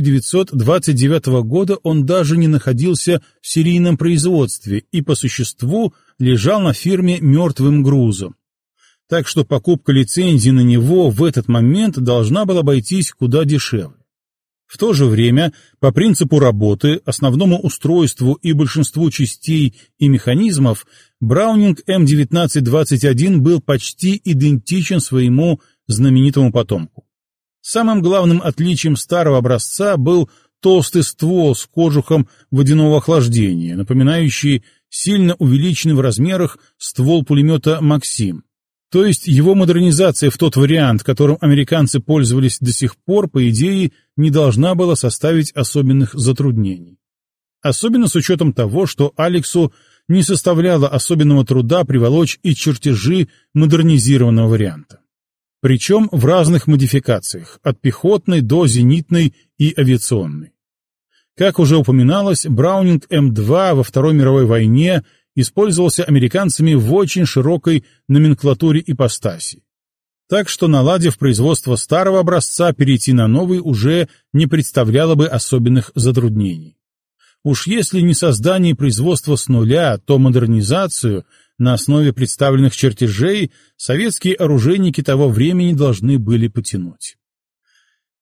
Speaker 1: 1929 года он даже не находился в серийном производстве и, по существу, лежал на фирме мертвым грузом. Так что покупка лицензии на него в этот момент должна была обойтись куда дешевле. В то же время, по принципу работы, основному устройству и большинству частей и механизмов, Браунинг М1921 был почти идентичен своему знаменитому потомку. Самым главным отличием старого образца был толстый ствол с кожухом водяного охлаждения, напоминающий сильно увеличенный в размерах ствол пулемета «Максим». То есть его модернизация в тот вариант, которым американцы пользовались до сих пор, по идее, не должна была составить особенных затруднений. Особенно с учетом того, что Алексу не составляло особенного труда приволочь и чертежи модернизированного варианта. Причем в разных модификациях, от пехотной до зенитной и авиационной. Как уже упоминалось, Браунинг М2 во Второй мировой войне использовался американцами в очень широкой номенклатуре ипостасей. Так что, наладив производство старого образца, перейти на новый уже не представляло бы особенных затруднений. Уж если не создание производства с нуля, то модернизацию на основе представленных чертежей советские оружейники того времени должны были потянуть.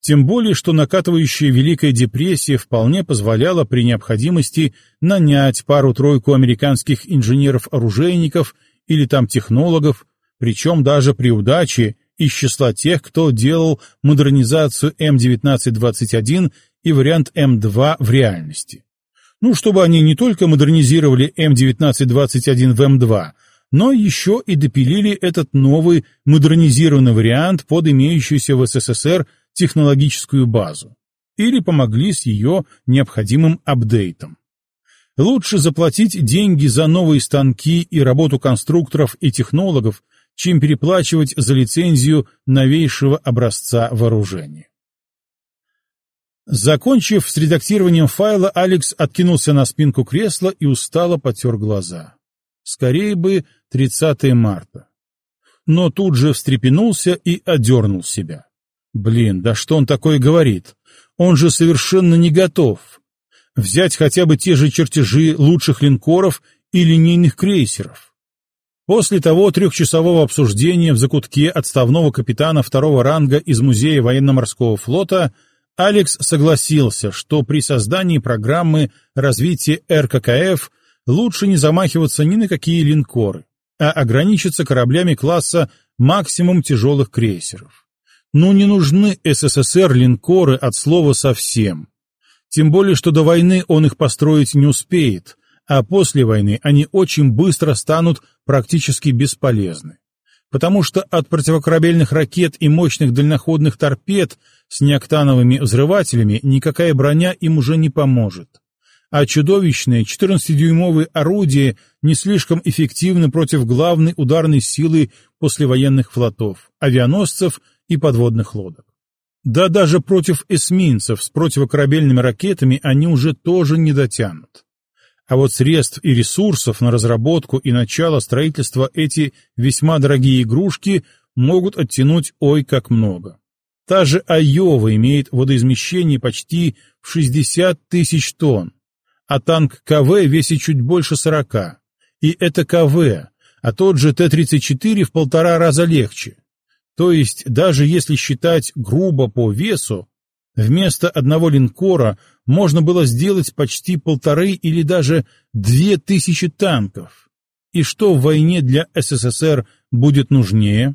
Speaker 1: Тем более, что накатывающая Великая депрессия вполне позволяла при необходимости нанять пару-тройку американских инженеров-оружейников или там технологов, причем даже при удаче из числа тех, кто делал модернизацию М-1921 и вариант М-2 в реальности. Ну, чтобы они не только модернизировали М-1921 в М-2, но еще и допилили этот новый модернизированный вариант под имеющуюся в СССР технологическую базу или помогли с ее необходимым апдейтом. Лучше заплатить деньги за новые станки и работу конструкторов и технологов, чем переплачивать за лицензию новейшего образца вооружения. Закончив с редактированием файла, Алекс откинулся на спинку кресла и устало потер глаза. Скорее бы 30 марта. Но тут же встрепенулся и одернул себя. Блин, да что он такое говорит? Он же совершенно не готов. Взять хотя бы те же чертежи лучших линкоров и линейных крейсеров. После того трехчасового обсуждения в закутке отставного капитана второго ранга из Музея военно-морского флота Алекс согласился, что при создании программы развития РККФ лучше не замахиваться ни на какие линкоры, а ограничиться кораблями класса максимум тяжелых крейсеров. Ну не нужны СССР линкоры от слова совсем. Тем более, что до войны он их построить не успеет, а после войны они очень быстро станут практически бесполезны. Потому что от противокорабельных ракет и мощных дальноходных торпед с неоктановыми взрывателями никакая броня им уже не поможет. А чудовищные 14-дюймовые орудия не слишком эффективны против главной ударной силы послевоенных флотов, авианосцев и подводных лодок. Да даже против эсминцев с противокорабельными ракетами они уже тоже не дотянут. А вот средств и ресурсов на разработку и начало строительства эти весьма дорогие игрушки могут оттянуть ой как много. Та же Айова имеет водоизмещение почти в 60 тысяч тонн, а танк КВ весит чуть больше 40. И это КВ, а тот же Т-34 в 1,5 раза легче. То есть, даже если считать грубо по весу, вместо одного линкора можно было сделать почти 1,5 или даже 2000 танков. И что в войне для СССР будет нужнее?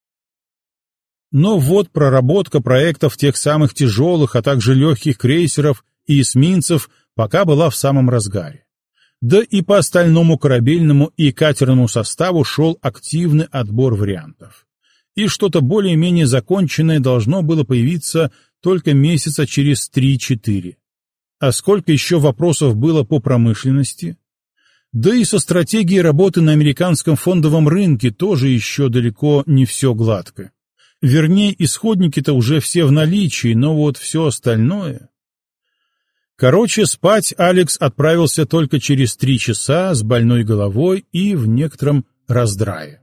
Speaker 1: Но вот проработка проектов тех самых тяжелых, а также легких крейсеров и эсминцев пока была в самом разгаре. Да и по остальному корабельному и катерному составу шел активный отбор вариантов. И что-то более-менее законченное должно было появиться только месяца через 3-4. А сколько еще вопросов было по промышленности? Да и со стратегией работы на американском фондовом рынке тоже еще далеко не все гладко. Вернее, исходники-то уже все в наличии, но вот все остальное... Короче, спать Алекс отправился только через 3 часа с больной головой и в некотором раздрае.